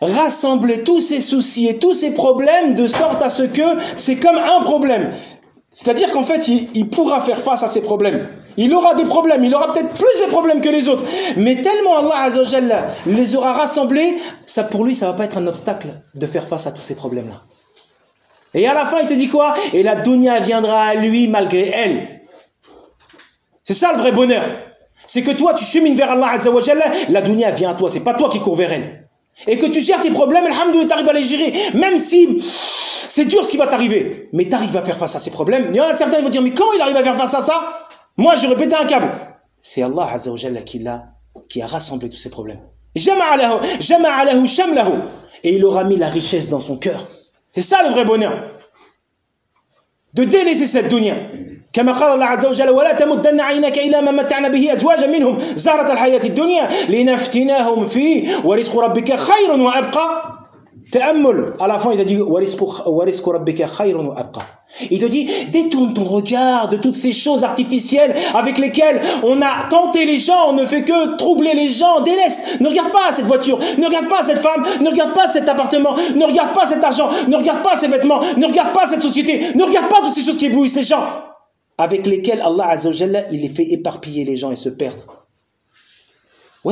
rassembler tous ses soucis et tous ses problèmes de sorte à ce que c'est comme un problème. C'est-à-dire qu'en fait, il, il pourra faire face à ses problèmes. Il aura des problèmes, il aura peut-être plus de problèmes que les autres. Mais tellement Allah Azza wa Jalla les aura rassemblés, ça pour lui, ça ne va pas être un obstacle de faire face à tous ces problèmes-là. Et à la fin, il te dit quoi? Et la dunya viendra à lui malgré elle. C'est ça le vrai bonheur. C'est que toi, tu chemines vers Allah Azza wa Jalla, la dunya vient à toi, c'est pas toi qui cours vers elle. Et que tu gères tes problèmes, alhamdoulilah, tu arrives à les gérer. Même si c'est dur ce qui va t'arriver, mais tu arrives à faire face à ces problèmes. Il y en a certains qui vont dire, mais comment il arrive à faire face à ça? Moi, j'aurais pété un câble. C'est Allah Azza wa Jalla qui l'a, qui a rassemblé tous ces problèmes. Jama'a lahu, jama'a lahu shamlahu. Et il aura mis la richesse dans son cœur. C'est ça le vrai bonheur. De délaisser cette dunya. كما قال الله عز وجل ولا تمدن عينك إلى ما متعنا به أزواجا منهم زهرة الحياة الدنيا لنفتناهم فيه ورزق ربك خير وأبقى. تأمل. À la fin, il a dit ورزق ربك خير وأبقى. Il te dit détourne ton regard de toutes ces choses artificielles avec lesquelles on a tenté les gens, on ne fait que troubler les gens. Délaisse. Ne regarde pas cette voiture, ne regarde pas cette femme, ne regarde pas cet appartement, ne regarde pas cet argent, ne regarde pas ces vêtements, ne regarde pas cette société, ne regarde pas toutes ces choses qui éblouissent les gens, avec lesquels Allah Azza wa Jalla, il les fait éparpiller les gens et se perdre. En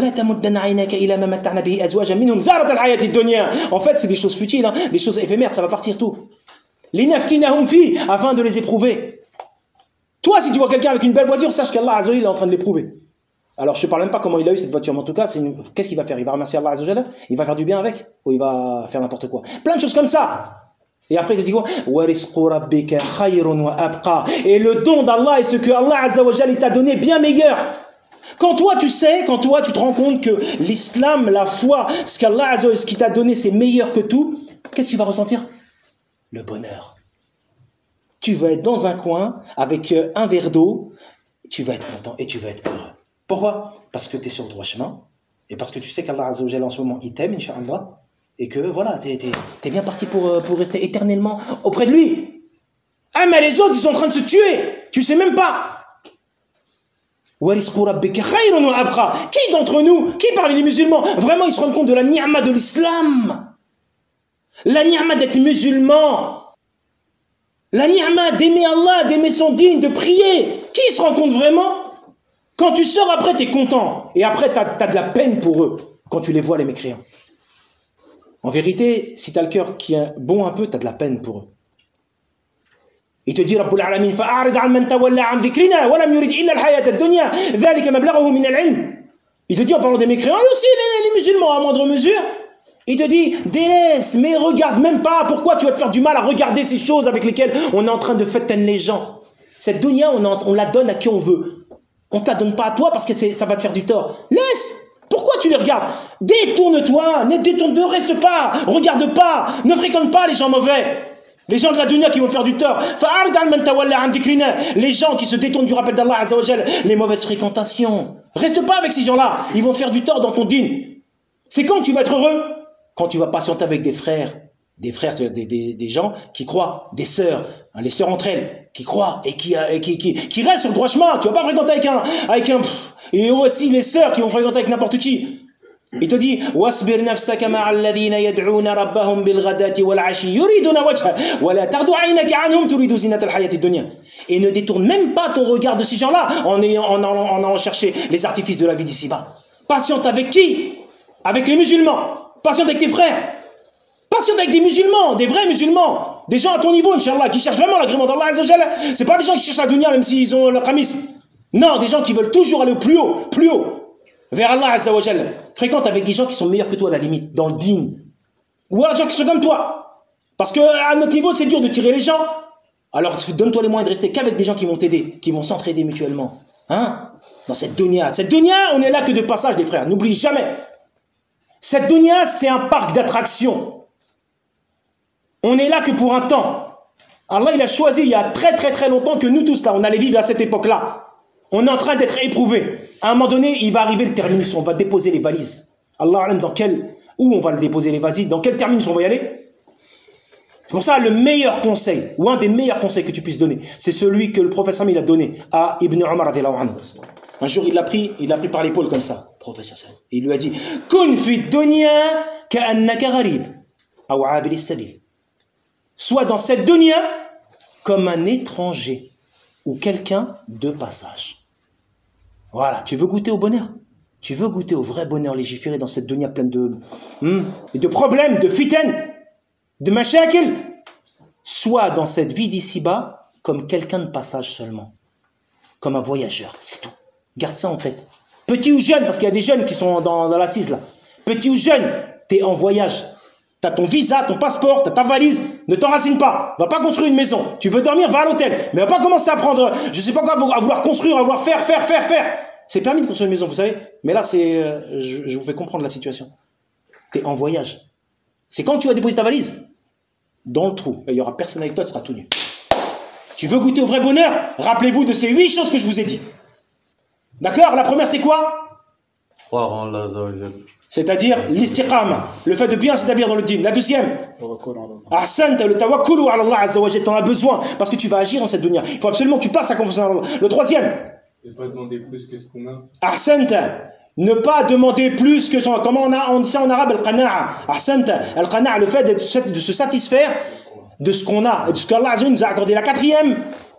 fait, c'est des choses futiles, hein, des choses éphémères, ça va partir tout. Afin de les éprouver. Toi, si tu vois quelqu'un avec une belle voiture, sache qu'Allah Azza wa Jalla est en train de l'éprouver. Alors, je ne te parle même pas comment il a eu cette voiture, mais en tout cas, une... qu'est-ce qu'il va faire? Il va remercier Allah Azza wa Jalla? Il va faire du bien avec? Ou il va faire n'importe quoi? Plein de choses comme ça. Et après, il te dit quoi? Et le don d'Allah est ce que Allah Azza wa Jalla t'a donné bien meilleur. Quand toi, tu sais, quand toi, tu te rends compte que l'islam, la foi, ce qu'Allah Azza wa Jalla, ce qu'il t'a donné, c'est meilleur que tout, qu'est-ce que tu vas ressentir? Le bonheur. Tu vas être dans un coin avec un verre d'eau, tu vas être content et tu vas être heureux. Pourquoi? Parce que tu es sur le droit chemin et parce que tu sais qu'Allah Azza wa Jalla en ce moment, il t'aime, Inch'Allah. Et que voilà, t'es, t'es, t'es bien parti pour, pour rester éternellement auprès de lui. Ah, mais les autres, ils sont en train de se tuer. Tu sais même pas. Qui d'entre nous, qui parmi les musulmans, vraiment ils se rendent compte de la ni'ma de l'islam? La ni'ma d'être musulman. La ni'ma d'aimer Allah, d'aimer son dîn, de prier. Qui se rend compte vraiment? Quand tu sors après, t'es content. Et après, t'as, t'as de la peine pour eux. Quand tu les vois, les mécréants. En vérité, si tu as le cœur qui est bon un peu, tu as de la peine pour eux. Il te dit Rabbul Alamin fa'arid an man tawalla an dhikrina wa lam yurid illa al-hayat ad-dunya dhalika mablaghuhu min al-ilm. Il te dit en parlant des mécréants et aussi les, les musulmans à moindre mesure, il te dit délaisse, mais regarde même pas. Pourquoi tu vas te faire du mal à regarder ces choses avec lesquelles on est en train de fêter les gens? Cette dunya, on, en, on la donne à qui on veut. On ne te la donne pas à toi parce que c'est, ça va te faire du tort. Laisse. Pourquoi tu les regardes? Détourne-toi, ne détourne, ne reste pas, regarde pas, ne fréquente pas les gens mauvais, les gens de la dunya qui vont te faire du tort. Les gens qui se détournent du rappel d'Allah Azza wa Jalla, les mauvaises fréquentations. Reste pas avec ces gens-là, ils vont te faire du tort dans ton dîn. C'est quand tu vas être heureux? Quand tu vas patienter avec des frères, des frères, des, des, des gens qui croient, des sœurs, hein, les sœurs entre elles, qui croient et qui, et qui, qui, qui restent sur le droit chemin. Tu vas pas fréquenter avec un, avec un, pff, et aussi les sœurs qui vont fréquenter avec n'importe qui. Il te dit, wasbir nafsaka ma'a alladhina yad'una rabbahum bil ghadati wal 'ashi yuriduna wajha wa la tardu 'aynaka 'anhum turidu zinata al hayati ad-dunya. Et ne détourne même pas ton regard de ces gens-là en ayant, en allant, en allant chercher les artifices de la vie d'ici-bas. Patiente avec qui? Avec les musulmans. Patiente avec tes frères. Patiente avec des musulmans, des vrais musulmans, des gens à ton niveau, Inch'Allah, qui cherchent vraiment l'agrément d'Allah Azza wa Jalla. C'est pas des gens qui cherchent la dunya même s'ils ont le khamis. Non, des gens qui veulent toujours aller au plus haut, plus haut, vers Allah Azza wa Jalla. Fréquente avec des gens qui sont meilleurs que toi à la limite, dans le dîn. Ou alors des gens qui sont comme toi. Parce qu'à notre niveau, c'est dur de tirer les gens. Alors donne-toi les moyens de rester qu'avec des gens qui vont t'aider, qui vont s'entraider mutuellement. Hein? Dans cette dunya. Cette dunya, on est là que de passage, les frères. N'oublie jamais. Cette dunya, c'est un parc d'attractions. On est là que pour un temps. Allah, il a choisi il y a très très très longtemps que nous tous là, on allait vivre à cette époque-là. On est en train d'être éprouvés. À un moment donné, il va arriver le terminus. On va déposer les valises. Allah, dans quel, où on va le déposer les valises? Dans quel terminus on va y aller? C'est pour ça le meilleur conseil, ou un des meilleurs conseils que tu puisses donner, c'est celui que le professeur il a donné à Ibn Umar radhiyallahu anhu. Un jour, il l'a pris, il l'a pris par l'épaule comme ça, professeur. Et il lui a dit, kun fi dunya ka'annaka gharib, aw abir as-sabil. Sois dans cette dunya comme un étranger ou quelqu'un de passage. Voilà, tu veux goûter au bonheur? Tu veux goûter au vrai bonheur légiféré dans cette dunya pleine de, hmm, de problèmes, de fitaines, de mashakil? Sois dans cette vie d'ici-bas comme quelqu'un de passage seulement, comme un voyageur, c'est tout. Garde ça en tête. Petit ou jeune, parce qu'il y a des jeunes qui sont dans, dans l'assise là. Petit ou jeune, tu es en voyage. Tu as ton visa, ton passeport, tu as ta valise. Ne t'enracine pas. Va pas construire une maison. Tu veux dormir, va à l'hôtel. Mais va pas commencer à prendre, je sais pas quoi, à vouloir construire, à vouloir faire, faire, faire, faire. C'est permis de construire une maison, vous savez. Mais là, c'est, euh, je, je vous fais comprendre la situation. Tu es en voyage. C'est quand tu vas déposer ta valise dans le trou. Il y aura personne avec toi, tu seras tout nu. Tu veux goûter au vrai bonheur? Rappelez-vous de ces huit choses que je vous ai dit. D'accord? La première, c'est quoi? Croire en Allah Azza wa Jal. C'est-à-dire l'istiqama, le fait de bien s'établir dans le din. La deuxième, ahsan, le tawakkulu ala Allah Azza wa Jal, t'en as besoin parce que tu vas agir dans cette dunya. Il faut absolument que tu passes à confiance en Allah. Le troisième, ne pas demander plus que ce qu'on a. ahsan, ne pas demander plus que son. Comment on, a, on dit ça en arabe? Al-qana'a. Ahsan, al-qana'a, le fait de, de se satisfaire de ce qu'on a et de ce qu'Allah Azza wa Jal nous a accordé. La quatrième,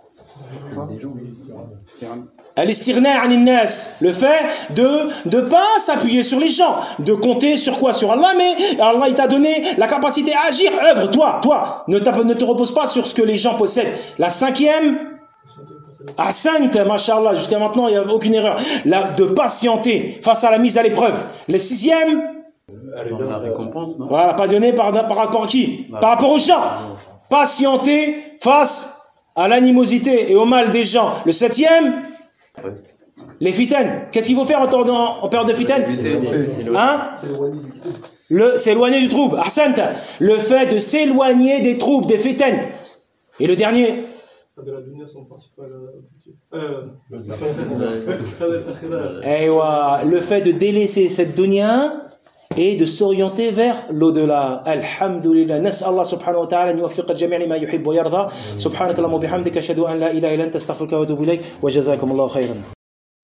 al-istirna' anin nas, le fait de ne pas s'appuyer sur les gens, de compter sur quoi? Sur Allah, mais Allah il t'a donné la capacité à agir. Œuvre, toi, toi, ne, ne te repose pas sur ce que les gens possèdent. La cinquième, ahsant, mashallah, jusqu'à maintenant il n'y a aucune erreur, la, de patienter face à la mise à l'épreuve. Le sixième, La récompense, non? voilà, pas donné par, par rapport à qui? Par rapport aux gens. Patienter face à l'animosité et au mal des gens. Le septième, les fitaines. Qu'est-ce qu'il faut faire en, en, en période de fitaines? Hein? Le s'éloigner du trouble. Ahsant, le fait de s'éloigner des troubles, des fitaines. Et le dernier, De la dunya, son principal objectif. Euh, Aywa, le fait de délaisser cette dunya et de s'orienter vers l'au-delà. Alhamdulillah. Nas'al Allah subhanahu wa ta'ala an yuwaffiq al-jami' lima yuhibbu wa yarda. Subhanakallahumma wa bihamdika ashhadu an la ilaha illa anta astaghfiruka wa atubu ilayk wa jazakumullahu khairan.